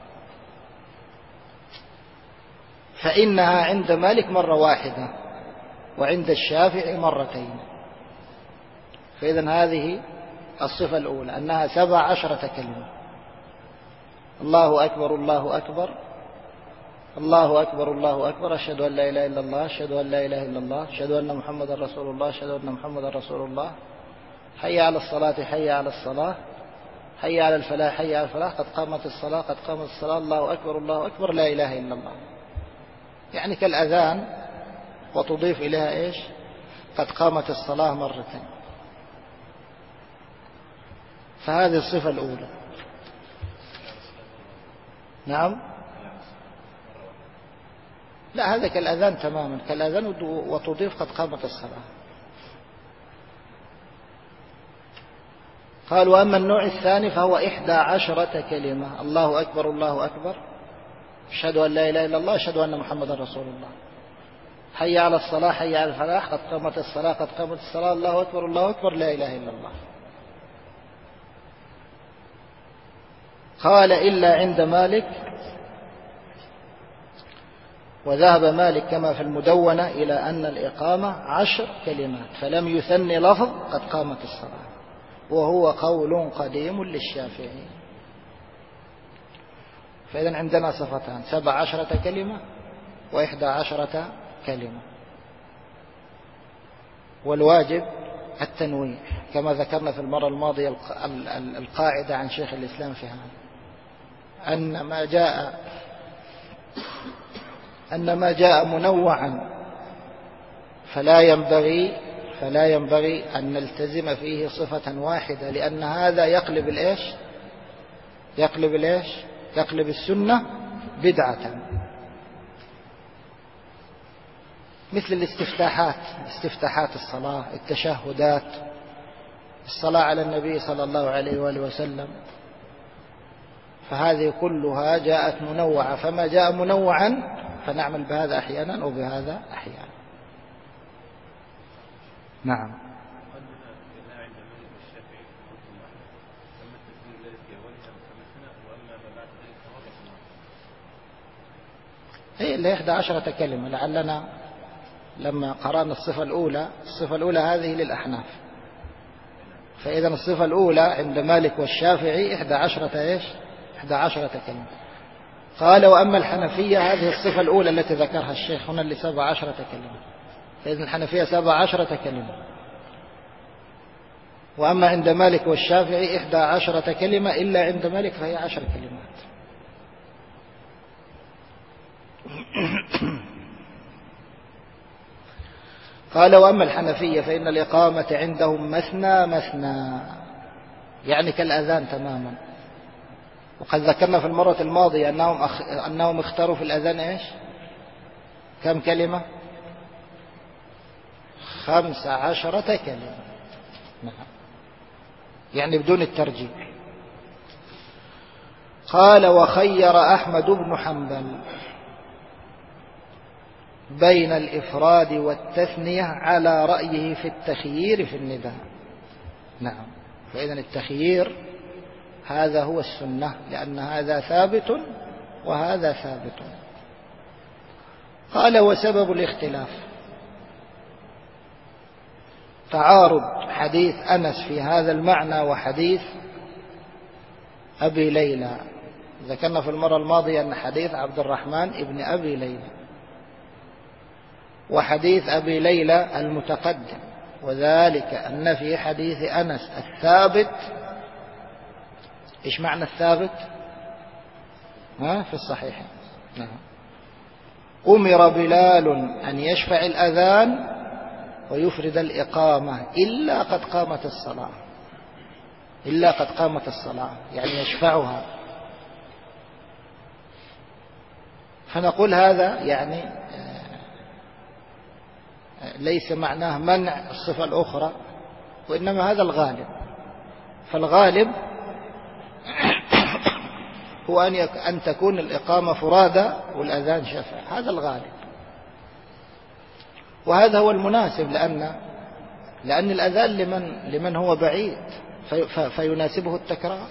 فإنها عند مالك مرة واحدة وعند الشافعي مرتين. فإذن هذه الصفة الأولى أنها 17 كلمة: الله أكبر الله أكبر، الله أكبر الله أكبر، أشهد أن لا إله إلا الله، أشهد أن لا إله إلا الله، أشهد أن محمدا رسول الله، أشهد أن محمدا رسول الله، حي على الصلاة حي على الصلاة، حي على الفلاح حي على الفلاح، قد قامت الصلاة قد قامت الصلاة، الله أكبر الله أكبر، لا إله إلا الله. يعني كالأذان، وتضيف إليها إيش قد قامت الصلاة مرتين. فهذه الصفة الأولى. نعم، لا، هذا كالأذان تماما، كالأذان وتضيف قد قامت الصلاة. قال: وأما النوع الثاني فهو 11 كلمة: الله أكبر الله أكبر، أشهد أن لا إله إلا الله، أشهد أن محمدا رسول الله، حي على الصلاة حي على الفلاح، قد قامت الصلاة قد قامت الصلاة، الله أكبر الله أكبر، لا إله إلا الله. قال: إلا عند مالك، وذهب مالك كما في المدونة إلى أن الإقامة 10 كلمات، فلم يثني لفظ قد قامت الصلاة، وهو قول قديم للشافعي. فإذن عندنا صفتان: 17 كلمة و11 كلمة. والواجب التنويع كما ذكرنا في المرة الماضية القاعدة عن شيخ الإسلام في هذا، أن ما جاء منوعا فلا ينبغي أن نلتزم فيه صفة واحدة، لأن هذا يقلب السنة بدعة. مثل استفتاحات الصلاة، التشهدات، الصلاة على النبي صلى الله عليه وآله وسلم، فهذه كلها جاءت منوعة، فما جاء منوعا فنعمل بهذا أحيانا وبهذا أحيانا. نعم. هي اللي 11 كلمة. لعلنا لما قرأنا الصفة الأولى هذه للأحناف، فإذا الصفة الأولى عند مالك والشافعي 11 كلمة. قال وأما الحنفية هذه الصفة الأولى التي ذكرها الشيخ هنا اللي 17 كلمة، فإذا الحنفية 17 كلمة. وأما عند مالك والشافعي 11 كلمة، إلا عند مالك فهي 10 كلمات. قال وأما الحنفية فإن الإقامة عندهم مثنى، يعني كالأذان تماما. وقد ذكرنا في المرة الماضية أنهم اختاروا في الأذان إيش؟ كم كلمة؟ 15 كلمة. نعم، يعني بدون الترجيح. قال وخير أحمد بن حنبل بين الإفراد والتثنية على رأيه في التخيير في النداء. نعم، فإذا التخيير هذا هو السنة، لأن هذا ثابت وهذا ثابت. قال وسبب الاختلاف تعارض حديث أنس في هذا المعنى وحديث أبي ليلى. ذكرنا في المرة الماضية أن حديث عبد الرحمن ابن أبي ليلى وحديث أبي ليلى المتقدم، وذلك أن في حديث أنس الثابت. إيش معنى الثابت؟ في الصحيح. نعم. أمر بلال أن يشفع الأذان ويفرد الإقامة إلا قد قامت الصلاة، يعني يشفعها. فنقول هذا يعني ليس معناه منع الصفة الأخرى، وإنما هذا الغالب. فالغالب هو أن تكون الإقامة فرادى والأذان شفع، هذا الغالب. وهذا هو المناسب، لأن الأذان لمن هو بعيد فيناسبه التكرار،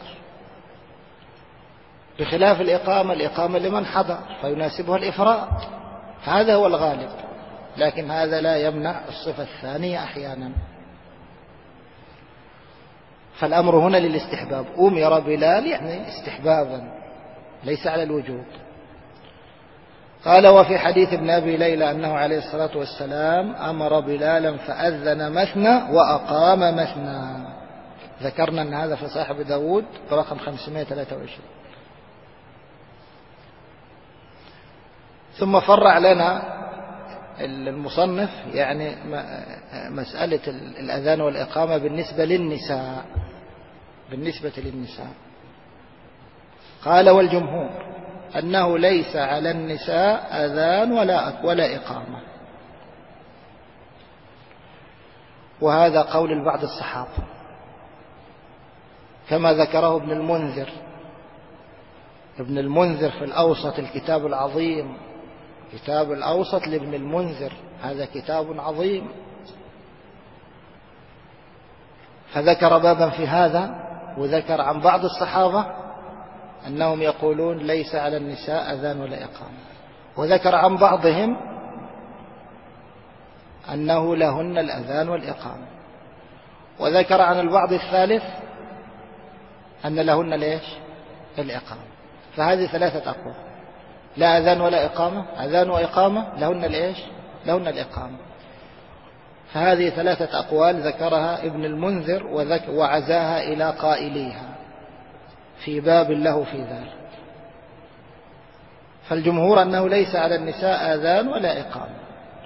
بخلاف الإقامة لمن حضر فيناسبها الإفراد. هذا هو الغالب، لكن هذا لا يمنع الصفة الثانية أحيانا. فالأمر هنا للاستحباب. أمر بلال يعني استحبابا ليس على الوجوب. قال وفي حديث ابن أبي ليلى أنه عليه الصلاة والسلام أمر بلالا فأذن مثنى وأقام مثنى. ذكرنا أن هذا في صحيح أبي داود برقم 523. ثم فرع لنا المصنف يعني مسألة الأذان والإقامة بالنسبة للنساء. قال والجمهور أنه ليس على النساء أذان ولا إقامة، وهذا قول بعض الصحابة كما ذكره ابن المنذر في الأوسط، الكتاب العظيم، كتاب الأوسط لابن المنذر، هذا كتاب عظيم. فذكر بابا في هذا، وذكر عن بعض الصحابة أنهم يقولون ليس على النساء أذان ولا إقامة، وذكر عن بعضهم أنه لهن الأذان والإقامة، وذكر عن البعض الثالث أن لهن ليش الإقامة. فهذه 3 أقوال، لا أذان ولا إقامة، أذان وإقامة، لهن ليش لهن الإقامة. فهذه 3 أقوال ذكرها ابن المنذر وعزاها إلى قائليها في باب له في ذلك. فالجمهور أنه ليس على النساء آذان ولا إقامة.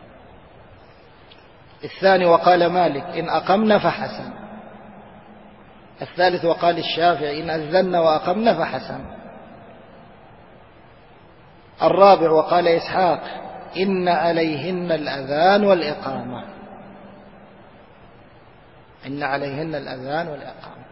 الثاني وقال مالك إن أقمن فحسن. الثالث وقال الشافعي إن أذن وأقمن فحسن. الرابع وقال إسحاق إن عليهن الأذان والإقامة. إن عليهن الأذان والإقامة.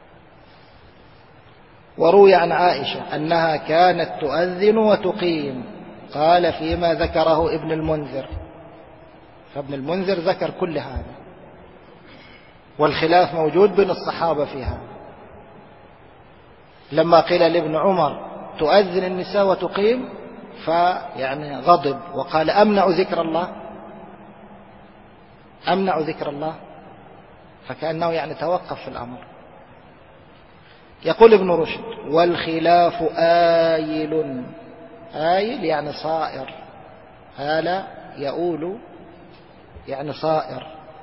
وروي عن عائشة أنها كانت تؤذن وتقيم، قال فيما ذكره ابن المنذر. فابن المنذر ذكر كل هذا، والخلاف موجود بين الصحابة في هذا. لما قيل لابن عمر تؤذن النساء وتقيم، فيعني غضب وقال أمنع ذكر الله، أمنع ذكر الله، فكأنه يعني توقف في الأمر. يقول ابن رشد: والخلاف آيل، آيل يعني صائر، آل يؤول يعني صائر،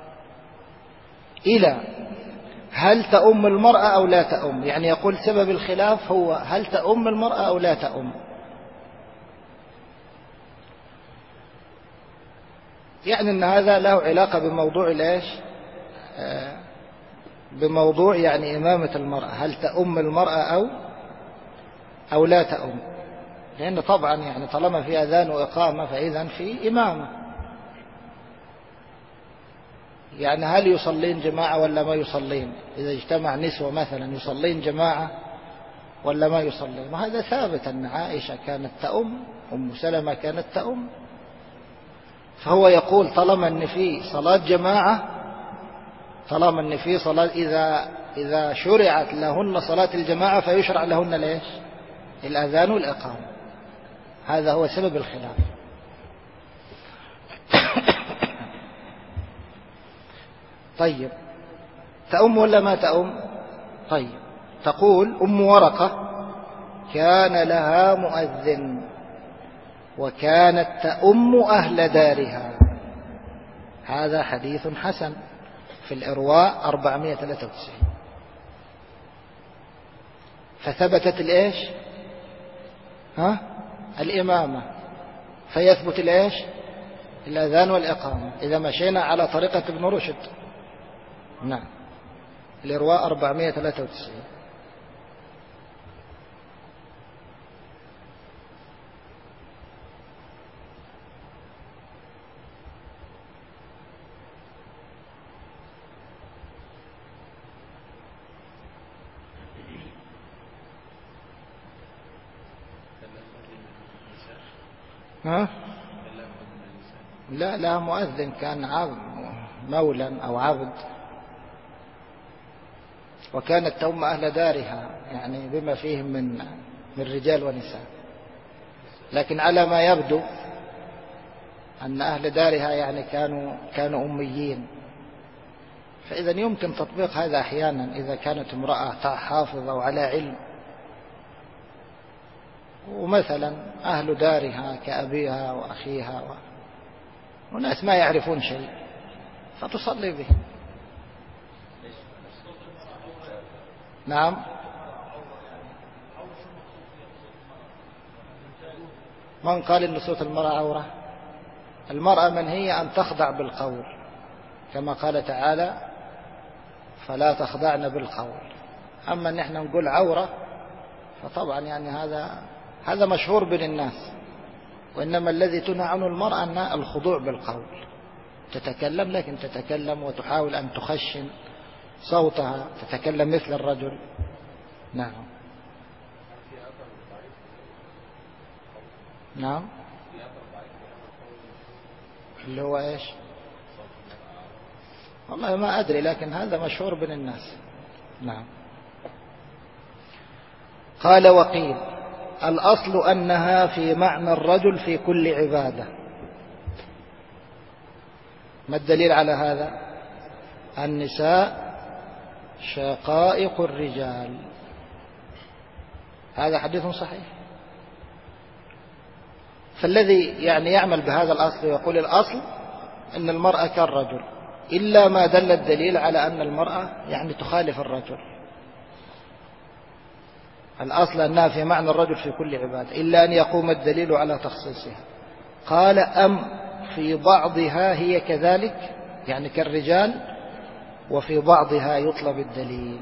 إلى هل تؤم المرأة أو لا تؤم. يعني يقول سبب الخلاف هو هل تؤم المرأة أو لا تؤم. يعني أن هذا له علاقة بموضوع الإيش، بموضوع يعني إمامة المرأة، هل تؤم المرأة أو لا تؤم. لأن طبعا يعني طالما في أذان وإقامة فإذا في إمامة. يعني هل يصلين جماعة ولا ما يصلين؟ إذا اجتمع نسوة مثلا يصلين جماعة ولا ما يصلين؟ وهذا ثابت أن عائشة كانت تؤم، أم سلمة كانت تؤم. فهو يقول طالما أن في صلاة جماعة، طالما أن في صلاة، إذا شرعت لهن صلاة الجماعة فيشرع لهن ليش؟ الأذان والإقامة. هذا هو سبب الخلاف. طيب تأم ولا ما تأم؟ طيب تقول أم ورقة كان لها مؤذن وكانت تأم أهل دارها. هذا حديث حسن في الإرواء 493. فثبتت الإيش؟ الإمامة، فيثبت الإيش؟ الأذان والإقامة إذا مشينا على طريقة ابن رشد. نعم، الإرواء 493. لا مؤذن، كان مولا أو عبد. وكانت تؤم أهل دارها يعني بما فيهم من رجال ونساء. لكن على ما يبدو أن أهل دارها يعني كانوا أميين. فإذا يمكن تطبيق هذا أحيانا إذا كانت امرأة حافظة وعلى علم، ومثلا أهل دارها كأبيها وأخيها وناس ما يعرفون شيء فتصلي به. نعم، من قال إن صوت المرأة عورة؟ المرأة منهية أن تخضع بالقول، كما قال تعالى فلا تخضعن بالقول. أما نحن نقول عورة فطبعا يعني هذا مشهور بين الناس. وإنما الذي تنهى عنه المرأة الخضوع بالقول، تتكلم لكن تتكلم وتحاول أن تخشن صوتها، تتكلم مثل الرجل. نعم نعم، اللي هو إيش؟ والله ما أدري، لكن هذا مشهور بين الناس. نعم. قال وقيل الأصل أنها في معنى الرجل في كل عبادة. ما الدليل على هذا؟ النساء شقائق الرجال. هذا حديث صحيح. فالذي يعني يعمل بهذا الأصل يقول الأصل أن المرأة كالرجل، إلا ما دل الدليل على أن المرأة يعني تخالف الرجل. الأصل أنها في معنى الرجل في كل عبادة إلا أن يقوم الدليل على تخصيصها. قال أم في بعضها هي كذلك، يعني كالرجال، وفي بعضها يطلب الدليل.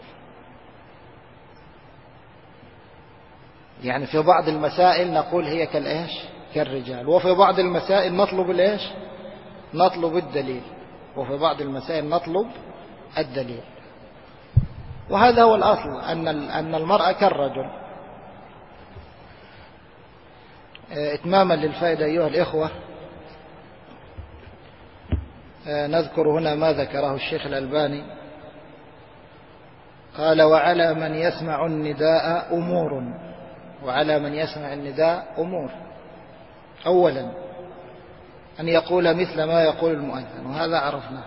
يعني في بعض المسائل نقول هي كالإيش؟ كالرجال. وفي بعض المسائل نطلب الإيش؟ نطلب الدليل. وفي بعض المسائل نطلب الدليل. وهذا هو الأصل، أن المرأة كالرجل. إتماما للفائدة أيها الإخوة، نذكر هنا ما ذكره الشيخ الألباني. قال وعلى من يسمع النداء أمور، وعلى من يسمع النداء أمور. أولا أن يقول مثل ما يقول المؤذن، وهذا عرفناه.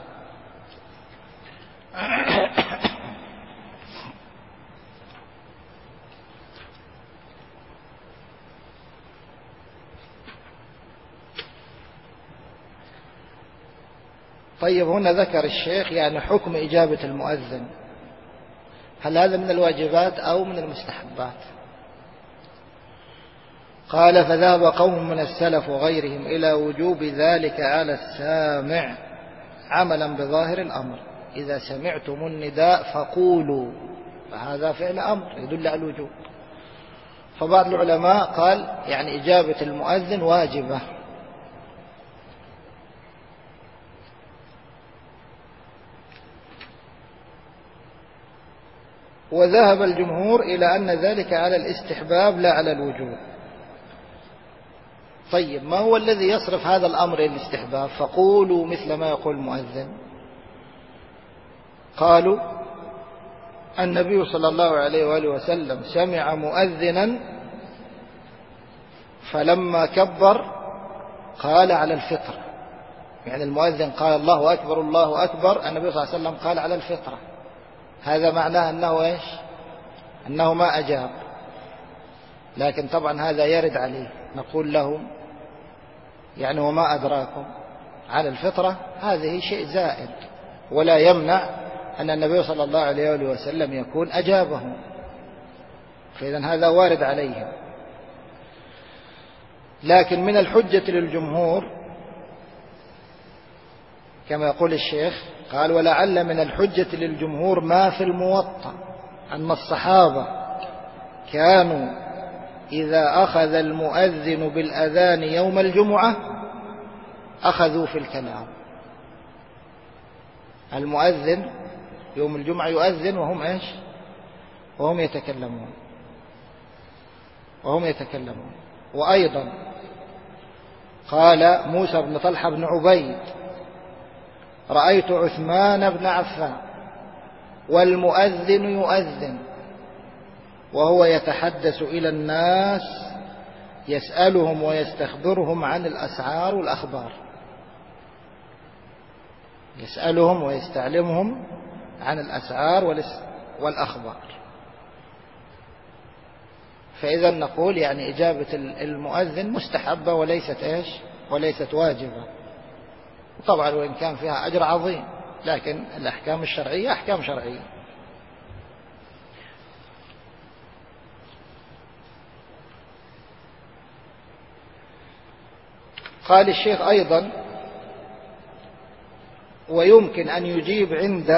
طيب هنا ذكر الشيخ يعني حكم إجابة المؤذن، هل هذا من الواجبات أو من المستحبات؟ قال فذهب قوم من السلف وغيرهم إلى وجوب ذلك على السامع عملا بظاهر الأمر، إذا سمعتم النداء فقولوا، فهذا فعل أمر يدل على الوجوب. فبعض العلماء قال يعني إجابة المؤذن واجبة، وذهب الجمهور إلى أن ذلك على الاستحباب لا على الوجوب. طيب ما هو الذي يصرف هذا الأمر إلى الاستحباب؟ فقولوا مثل ما يقول المؤذن. قالوا النبي صلى الله عليه وآله وسلم سمع مؤذنا فلما كبر قال على الفطرة، يعني المؤذن قال الله أكبر الله أكبر، النبي صلى الله عليه وسلم قال على الفطرة، هذا معناه أنه إيش؟ أنه ما أجاب. لكن طبعا هذا يرد عليه، نقول لهم يعني وما أدراكم على الفطرة، هذه شيء زائد، ولا يمنع أن النبي صلى الله عليه وسلم يكون أجابهم، فإذا هذا وارد عليهم. لكن من الحجة للجمهور كما يقول الشيخ، قال ولعل من الحجة للجمهور ما في الموطأ أن الصحابة كانوا إذا أخذ المؤذن بالأذان يوم الجمعة أخذوا في الكلام. المؤذن يوم الجمعة يؤذن وهم إيش؟ وهم يتكلمون. وأيضا قال موسى بن طلحة بن عبيد رأيت عثمان بن عفان والمؤذن يؤذن وهو يتحدث إلى الناس يسألهم ويستخبرهم عن الأسعار والأخبار، يسألهم ويستعلمهم عن الأسعار والأخبار. فإذا نقول يعني إجابة المؤذن مستحبة وليست واجبة. طبعا وإن كان فيها أجر عظيم، لكن الأحكام الشرعية أحكام شرعية. قال الشيخ أيضا ويمكن أن يجيب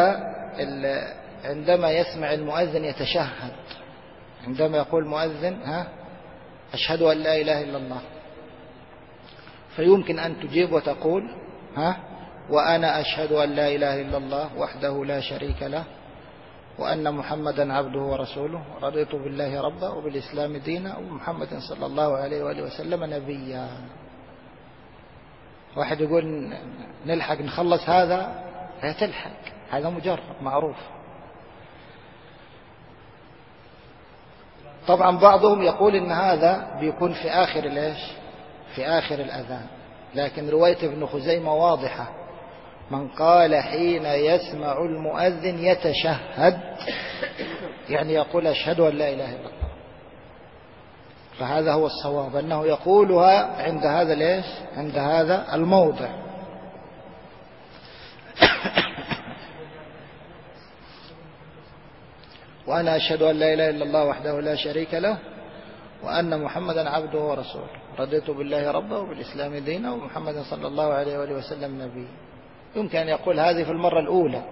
عندما يسمع المؤذن يتشهد، عندما يقول المؤذن أشهد أن لا إله إلا الله، فيمكن أن تجيب وتقول وأنا أشهد أن لا إله إلا الله وحده لا شريك له وأن محمدا عبده ورسوله رضيت بالله ربا وبالإسلام دينا ومحمد صلى الله عليه وآله وسلم نبيا. واحد يقول نلحق نخلص هذا، لا تلحق، هذا مجرد معروف. طبعا بعضهم يقول إن هذا بيكون في آخر الأذان، لكن رواية ابن خزيمة واضحة، من قال حين يسمع المؤذن يتشهد يعني يقول أشهد أن لا إله إلا الله، فهذا هو الصواب أنه يقولها عند هذا الموضع. وأنا أشهد أن لا إله إلا الله وحده لا شريك له وأن محمدا عبده ورسوله رضيت بالله ربا وبالإسلام دينا ومحمدا صلى الله عليه وآله وسلم نبي. يمكن أن يقول هذه في المرة الأولى،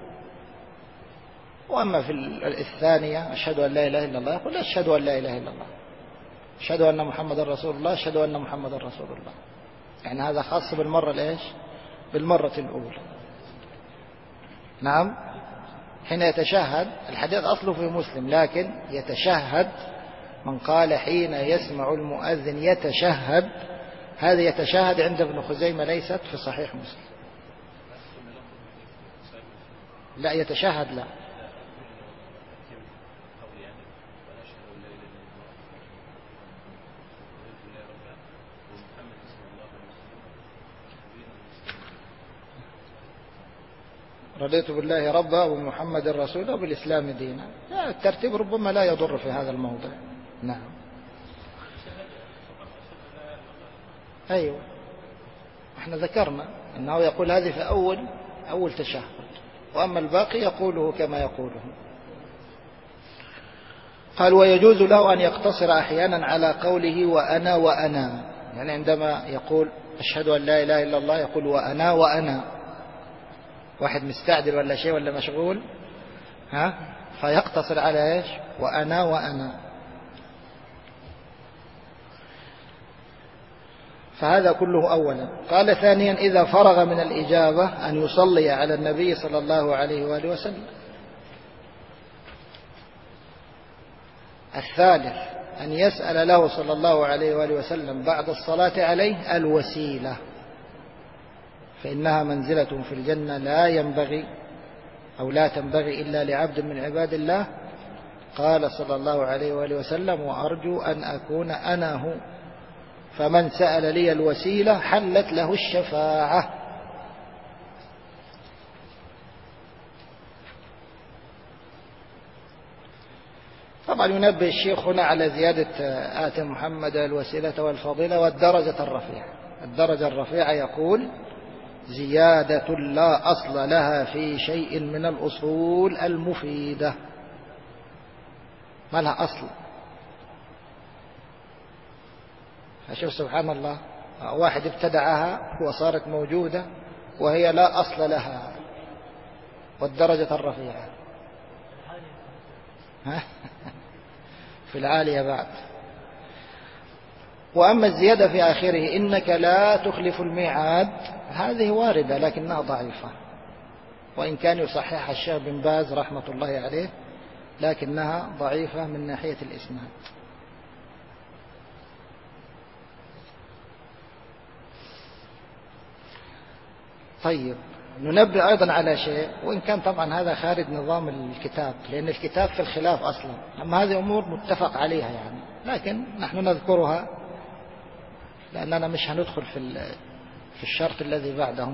وأما في الثانية أشهد أن لا إله إلا الله يقول أشهد أن لا إله إلا الله، أشهد أن محمدا رسول الله، أشهد أن محمدا رسول الله. يعني هذا خاص بالمرة الأولى. نعم، حين يتشهد، الحديث أصله في مسلم، لكن يتشهد من قال حين يسمع المؤذن يتشهد، هذا يتشهد عند ابن خزيمة ليست في صحيح مسلم. لا يتشهد لا. رضيت بالله ربا وبمحمد رسولا وبالإسلام دينا. الترتيب ربما لا يضر في هذا الموضع. نعم. أيوة، احنا ذكرنا أنه يقول هذه في أول تشهد، وأما الباقي يقوله كما يقوله. قال ويجوز له أن يقتصر أحيانا على قوله وأنا وأنا، يعني عندما يقول أشهد أن لا إله إلا الله يقول وأنا وأنا، واحد مستعجل ولا شيء ولا مشغول فيقتصر على إيش؟ وأنا وأنا. فهذا كله أولا. قال ثانيا إذا فرغ من الإجابة أن يصلي على النبي صلى الله عليه وآله وسلم. الثالث أن يسأل له صلى الله عليه وآله وسلم بعد الصلاة عليه الوسيلة، فإنها منزلة في الجنة لا ينبغي أو لا تنبغي إلا لعبد من عباد الله. قال صلى الله عليه وآله وسلم وأرجو أن أكون أنا هو، فمن سأل لي الوسيلة حلت له الشفاعة. طبعا ينبه الشيخ هنا على زيادة آت محمد الوسيلة والفضيلة والدرجة الرفيعة. الدرجة الرفيعة يقول زيادة لا أصل لها في شيء من الأصول المفيدة، ما لها أصل. أشوف سبحان الله، واحد ابتدعها وصارت موجودة وهي لا أصل لها. والدرجة الرفيعة في العالية بعد. وأما الزيادة في آخره إنك لا تخلف الميعاد، هذه واردة لكنها ضعيفة، وإن كان يصححها الشيخ بن باز رحمة الله عليه، لكنها ضعيفة من ناحية الإسناد. طيب، ننبه أيضا على شيء، وإن كان طبعا هذا خارج نظام الكتاب، لأن الكتاب في الخلاف أصلا، أما هذه أمور متفق عليها يعني، لكن نحن نذكرها لأننا مش هندخل في الشرط الذي بعده.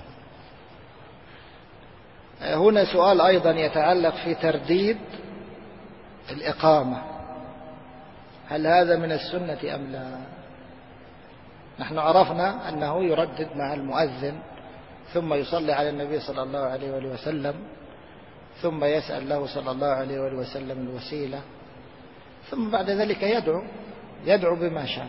هنا سؤال أيضا يتعلق في ترديد الإقامة، هل هذا من السنة أم لا؟ نحن عرفنا أنه يردد مع المؤذن، ثم يصلي على النبي صلى الله عليه وآله وسلم، ثم يسأل له صلى الله عليه وآله وسلم الوسيلة، ثم بعد ذلك يدعو بما شاء،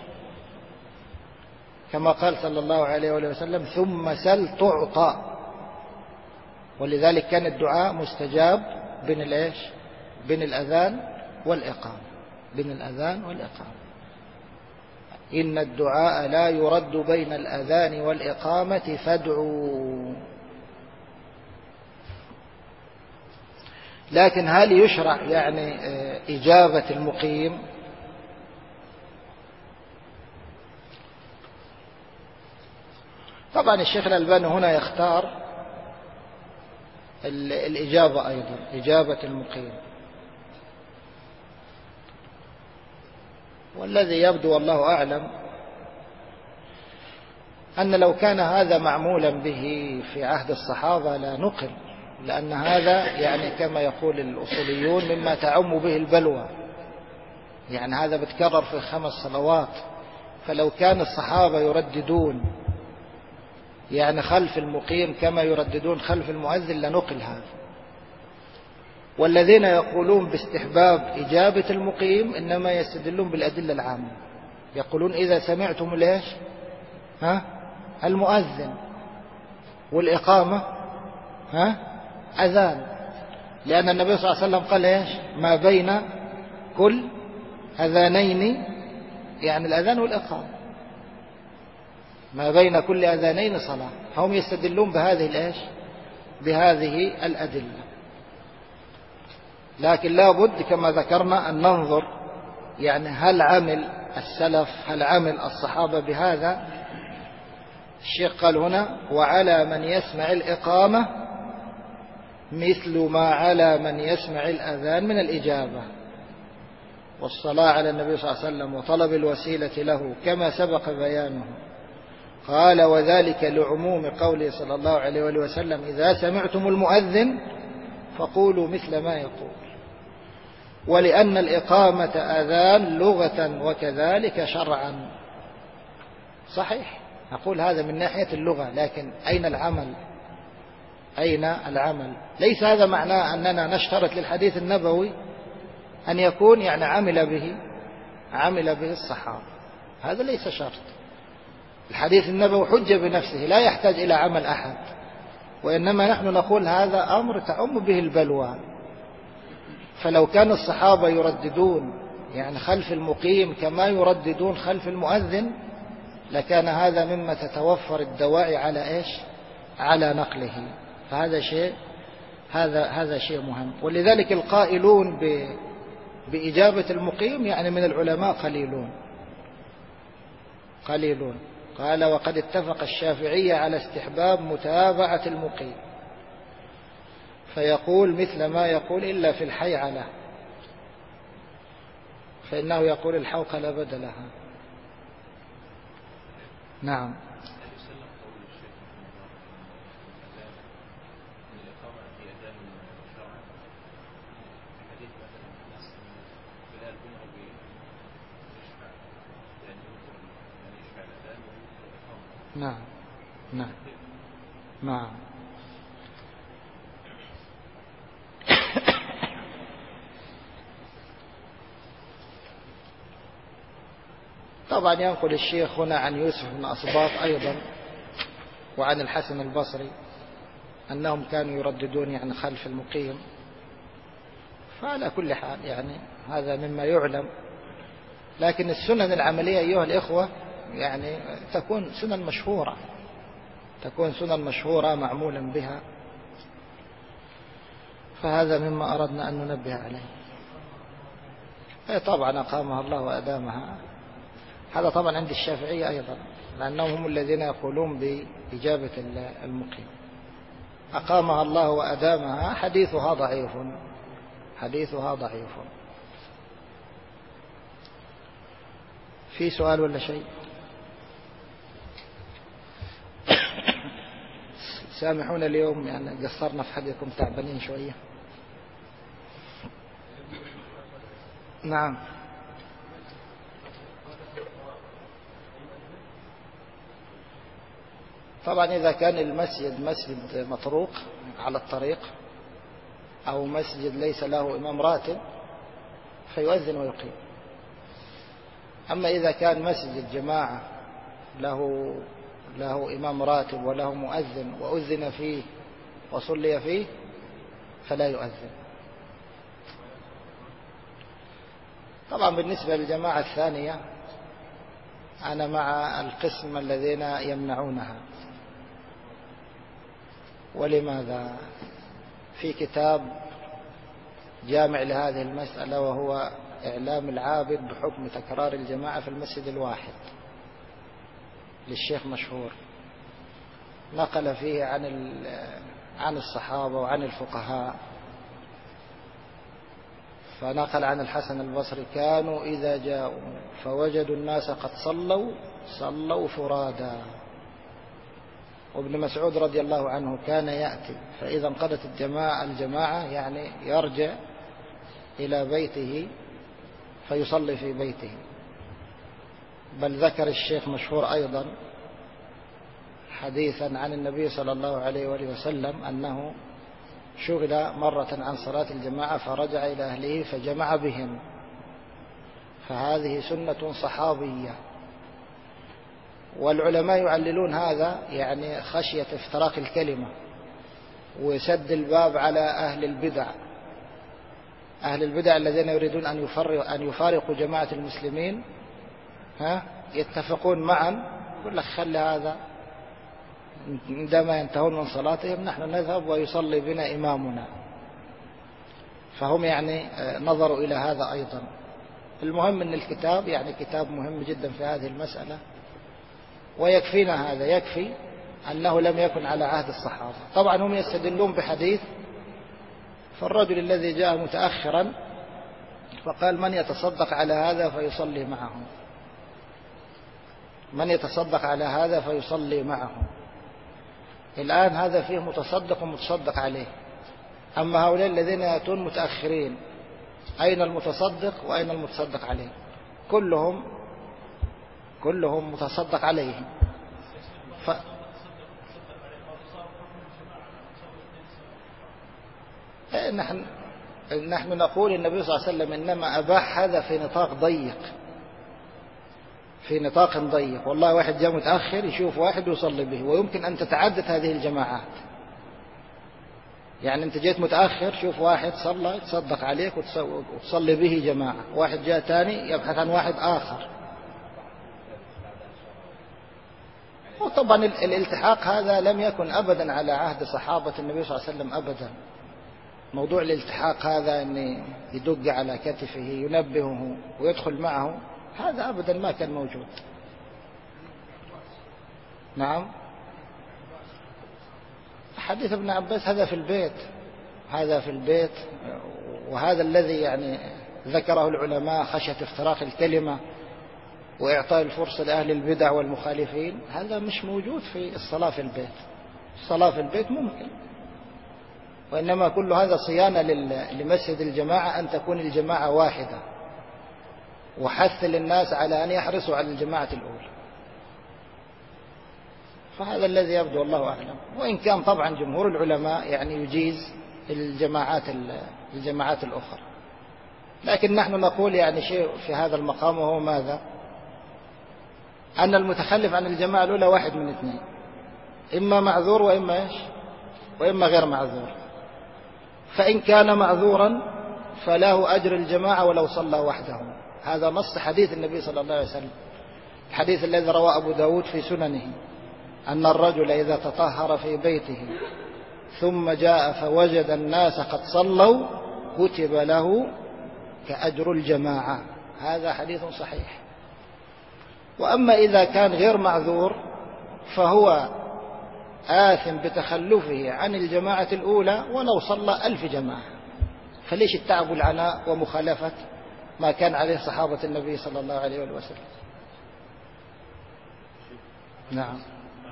كما قال صلى الله عليه وآله وسلم ثم سل تعطى. ولذلك كان الدعاء مستجاب بين الأذان والإقامة، بين الأذان والإقامة. إن الدعاء لا يرد بين الأذان والإقامة فادعوا. لكن هل يشرع يعني إجابة المقيم؟ طبعا الشيخ الألباني هنا يختار الإجابة أيضا، إجابة المقيم. والذي يبدو والله أعلم أن لو كان هذا معمولا به في عهد الصحابة لا نقل، لأن هذا يعني كما يقول الأصوليون مما تعم به البلوى، يعني هذا بتكرر في 5 صلوات، فلو كان الصحابة يرددون يعني خلف المقيم كما يرددون خلف المؤذن لنقل هذا. والذين يقولون باستحباب إجابة المقيم إنما يستدلون بالأدلة العامة، يقولون إذا سمعتم ليش المؤذن والإقامة أذان، لأن النبي صلى الله عليه وسلم قال إيش ما بين كل أذانين، يعني الأذان والإقامة، ما بين كل أذانين صلاة. هم يستدلون بهذه الأدلة. لكن لا بد كما ذكرنا أن ننظر يعني هل عمل السلف، هل عمل الصحابة بهذا. الشيخ قال هنا وعلى من يسمع الإقامة مثل ما على من يسمع الأذان من الإجابة، والصلاة على النبي صلى الله عليه وسلم وطلب الوسيلة له كما سبق بيانه. قال وذلك لعموم قوله صلى الله عليه وآله وسلم إذا سمعتم المؤذن فقولوا مثل ما يقول، ولأن الإقامة أذان لغة وكذلك شرعا. صحيح، أقول هذا من ناحية اللغة، لكن أين العمل؟ أين العمل؟ ليس هذا معناه أننا نشترط للحديث النبوي أن يكون يعني عمل به الصحابة، هذا ليس شرط. الحديث النبوي حجة بنفسه لا يحتاج إلى عمل أحد، وإنما نحن نقول هذا أمر تعم به البلوى. فلو كان الصحابة يرددون يعني خلف المقيم كما يرددون خلف المؤذن لكان هذا مما تتوفر الدواعي على إيش؟ على نقله. فهذا شيء هذا شيء مهم. ولذلك القائلون بإجابة المقيم يعني من العلماء قليلون. قال وقد اتفق الشافعية على استحباب متابعة المقيم، فيقول مثل ما يقول إلا في الحيعلة فإنه يقول الحوقة لا بد لها. نعم. نعم نعم نعم. طبعا ينقل الشيخ هنا عن يوسف بن أصباط أيضا وعن الحسن البصري أنهم كانوا يرددون يعني خلف المقيم. فعلى كل حال يعني هذا مما يعلم، لكن السنن العملية أيها الإخوة يعني تكون سنن مشهورة معمولا بها، فهذا مما أردنا أن ننبه عليه. طبعا أقامها الله وأدامها، هذا طبعا عند الشافعية أيضا، لأنهم هم الذين يقولون بإجابة المقيم. أقامها الله وأدامها حديثها ضعيف. في سؤال ولا شيء؟ سامحونا اليوم يعني قصرنا في حديثكم، تعبانين شوية. نعم. طبعا إذا كان المسجد مسجد مطروق على الطريق أو مسجد ليس له إمام راتب فيؤذن ويقيم. أما إذا كان مسجد جماعة له إمام راتب وله مؤذن وأذن فيه وصلي فيه فلا يؤذن. طبعا بالنسبة للجماعة الثانية أنا مع القسم الذين يمنعونها. ولماذا؟ في كتاب جامع لهذه المسألة وهو إعلام العابد بحكم تكرار الجماعة في المسجد الواحد للشيخ مشهور، نقل فيه عن الصحابة وعن الفقهاء. فنقل عن الحسن البصري كانوا إذا جاءوا فوجدوا الناس قد صلوا فرادا. وابن مسعود رضي الله عنه كان يأتي فإذا انقضت الجماعة يعني يرجع إلى بيته فيصلي في بيته. بل ذكر الشيخ مشهور أيضا حديثا عن النبي صلى الله عليه وآله وسلم أنه شغل مرة عن صلاة الجماعة فرجع إلى أهله فجمع بهم، فهذه سنة صحابية. والعلماء يعللون هذا يعني خشية افتراق الكلمة وسد الباب على أهل البدع الذين يريدون أن يفارقوا جماعة المسلمين، يتفقون معا، يقول لك خلي هذا عندما ينتهون من صلاتهم نحن نذهب ويصلي بنا إمامنا. فهم يعني نظروا إلى هذا أيضا. المهم أن الكتاب يعني كتاب مهم جدا في هذه المسألة، ويكفينا هذا، يكفي أنه لم يكن على عهد الصحابة. طبعا هم يستدلون بحديث فالرجل الذي جاء متأخرا فقال من يتصدق على هذا فيصلي معه. من يتصدق على هذا فيصلي معه. الآن هذا فيه متصدق ومتصدق عليه. أما هؤلاء الذين يأتون متأخرين، أين المتصدق وأين المتصدق عليه؟ كلهم متصدق عليهم. نحن نقول النبي صلى الله عليه وسلم إنما أباح هذا في نطاق ضيق، في نطاق ضيق. والله واحد جاء متأخر يشوف واحد ويصلي به، ويمكن أن تتعدد هذه الجماعات. يعني أنت جيت متأخر، شوف واحد صلى يتصدق عليك وتصلي به جماعة، واحد جاء تاني يبحث عن واحد آخر. وطبعا الالتحاق هذا لم يكن أبدا على عهد صحابة النبي صلى الله عليه وسلم أبدا. موضوع الالتحاق هذا أن يدق على كتفه ينبهه ويدخل معه، هذا أبدا ما كان موجود. نعم، حديث ابن عباس هذا في البيت، وهذا الذي يعني ذكره العلماء خشية افتراق الكلمة وإعطاء الفرصة لأهل البدع والمخالفين، هذا مش موجود في الصلاة في البيت. الصلاة في البيت ممكن، وإنما كل هذا صيانة لمسجد الجماعة، أن تكون الجماعة واحدة، وحث للناس على أن يحرصوا على الجماعة الأولى. فهذا الذي يبدو، الله أعلم. وإن كان طبعا جمهور العلماء يعني يجيز الجماعات الأخرى، لكن نحن نقول يعني شيء في هذا المقام، وهو ماذا؟ أن المتخلف عن الجماعة الأولى واحد من اثنين، إما معذور وإما غير معذور. فإن كان معذورا فله أجر الجماعة ولو صلى وحده. هذا نص حديث النبي صلى الله عليه وسلم، الحديث الذي رواه أبو داود في سننه، أن الرجل إذا تطهر في بيته ثم جاء فوجد الناس قد صلوا كتب له كأجر الجماعة. هذا حديث صحيح. وأما إذا كان غير معذور فهو آثم بتخلفه عن الجماعة الأولى ولو صلى 1000 جماعة. فليش التعب والعناء ومخالفة ما كان عليه صحابة النبي صلى الله عليه وسلم؟ نعم.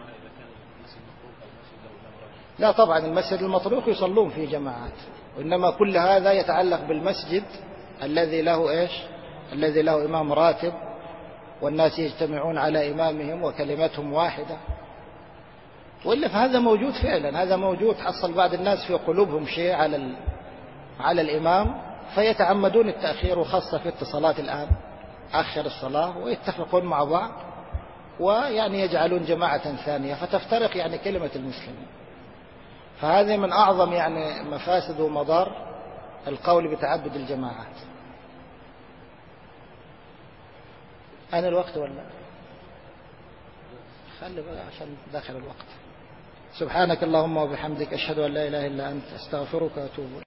لا طبعا، المسجد المطروق يصلون في جماعات، وإنما كل هذا يتعلق بالمسجد الذي له الذي له إمام راتب، والناس يجتمعون على إمامهم وكلمتهم واحدة. وإلا فهذا موجود فعلا، هذا موجود. حصل بعض الناس في قلوبهم شيء على الإمام فيتعمدون التأخير، وخاصة في اتصالات الآن أخر الصلاة، ويتفقون مع بعض ويعني يجعلون جماعة ثانية فتفترق يعني كلمة المسلمين. فهذه من أعظم يعني مفاسد ومضار القول بتعدد الجماعات. أنا الوقت ولا خلي بقى عشان داخل الوقت. سبحانك اللهم وبحمدك، أشهد أن لا إله إلا أنت، أستغفرك وأتوب إليك.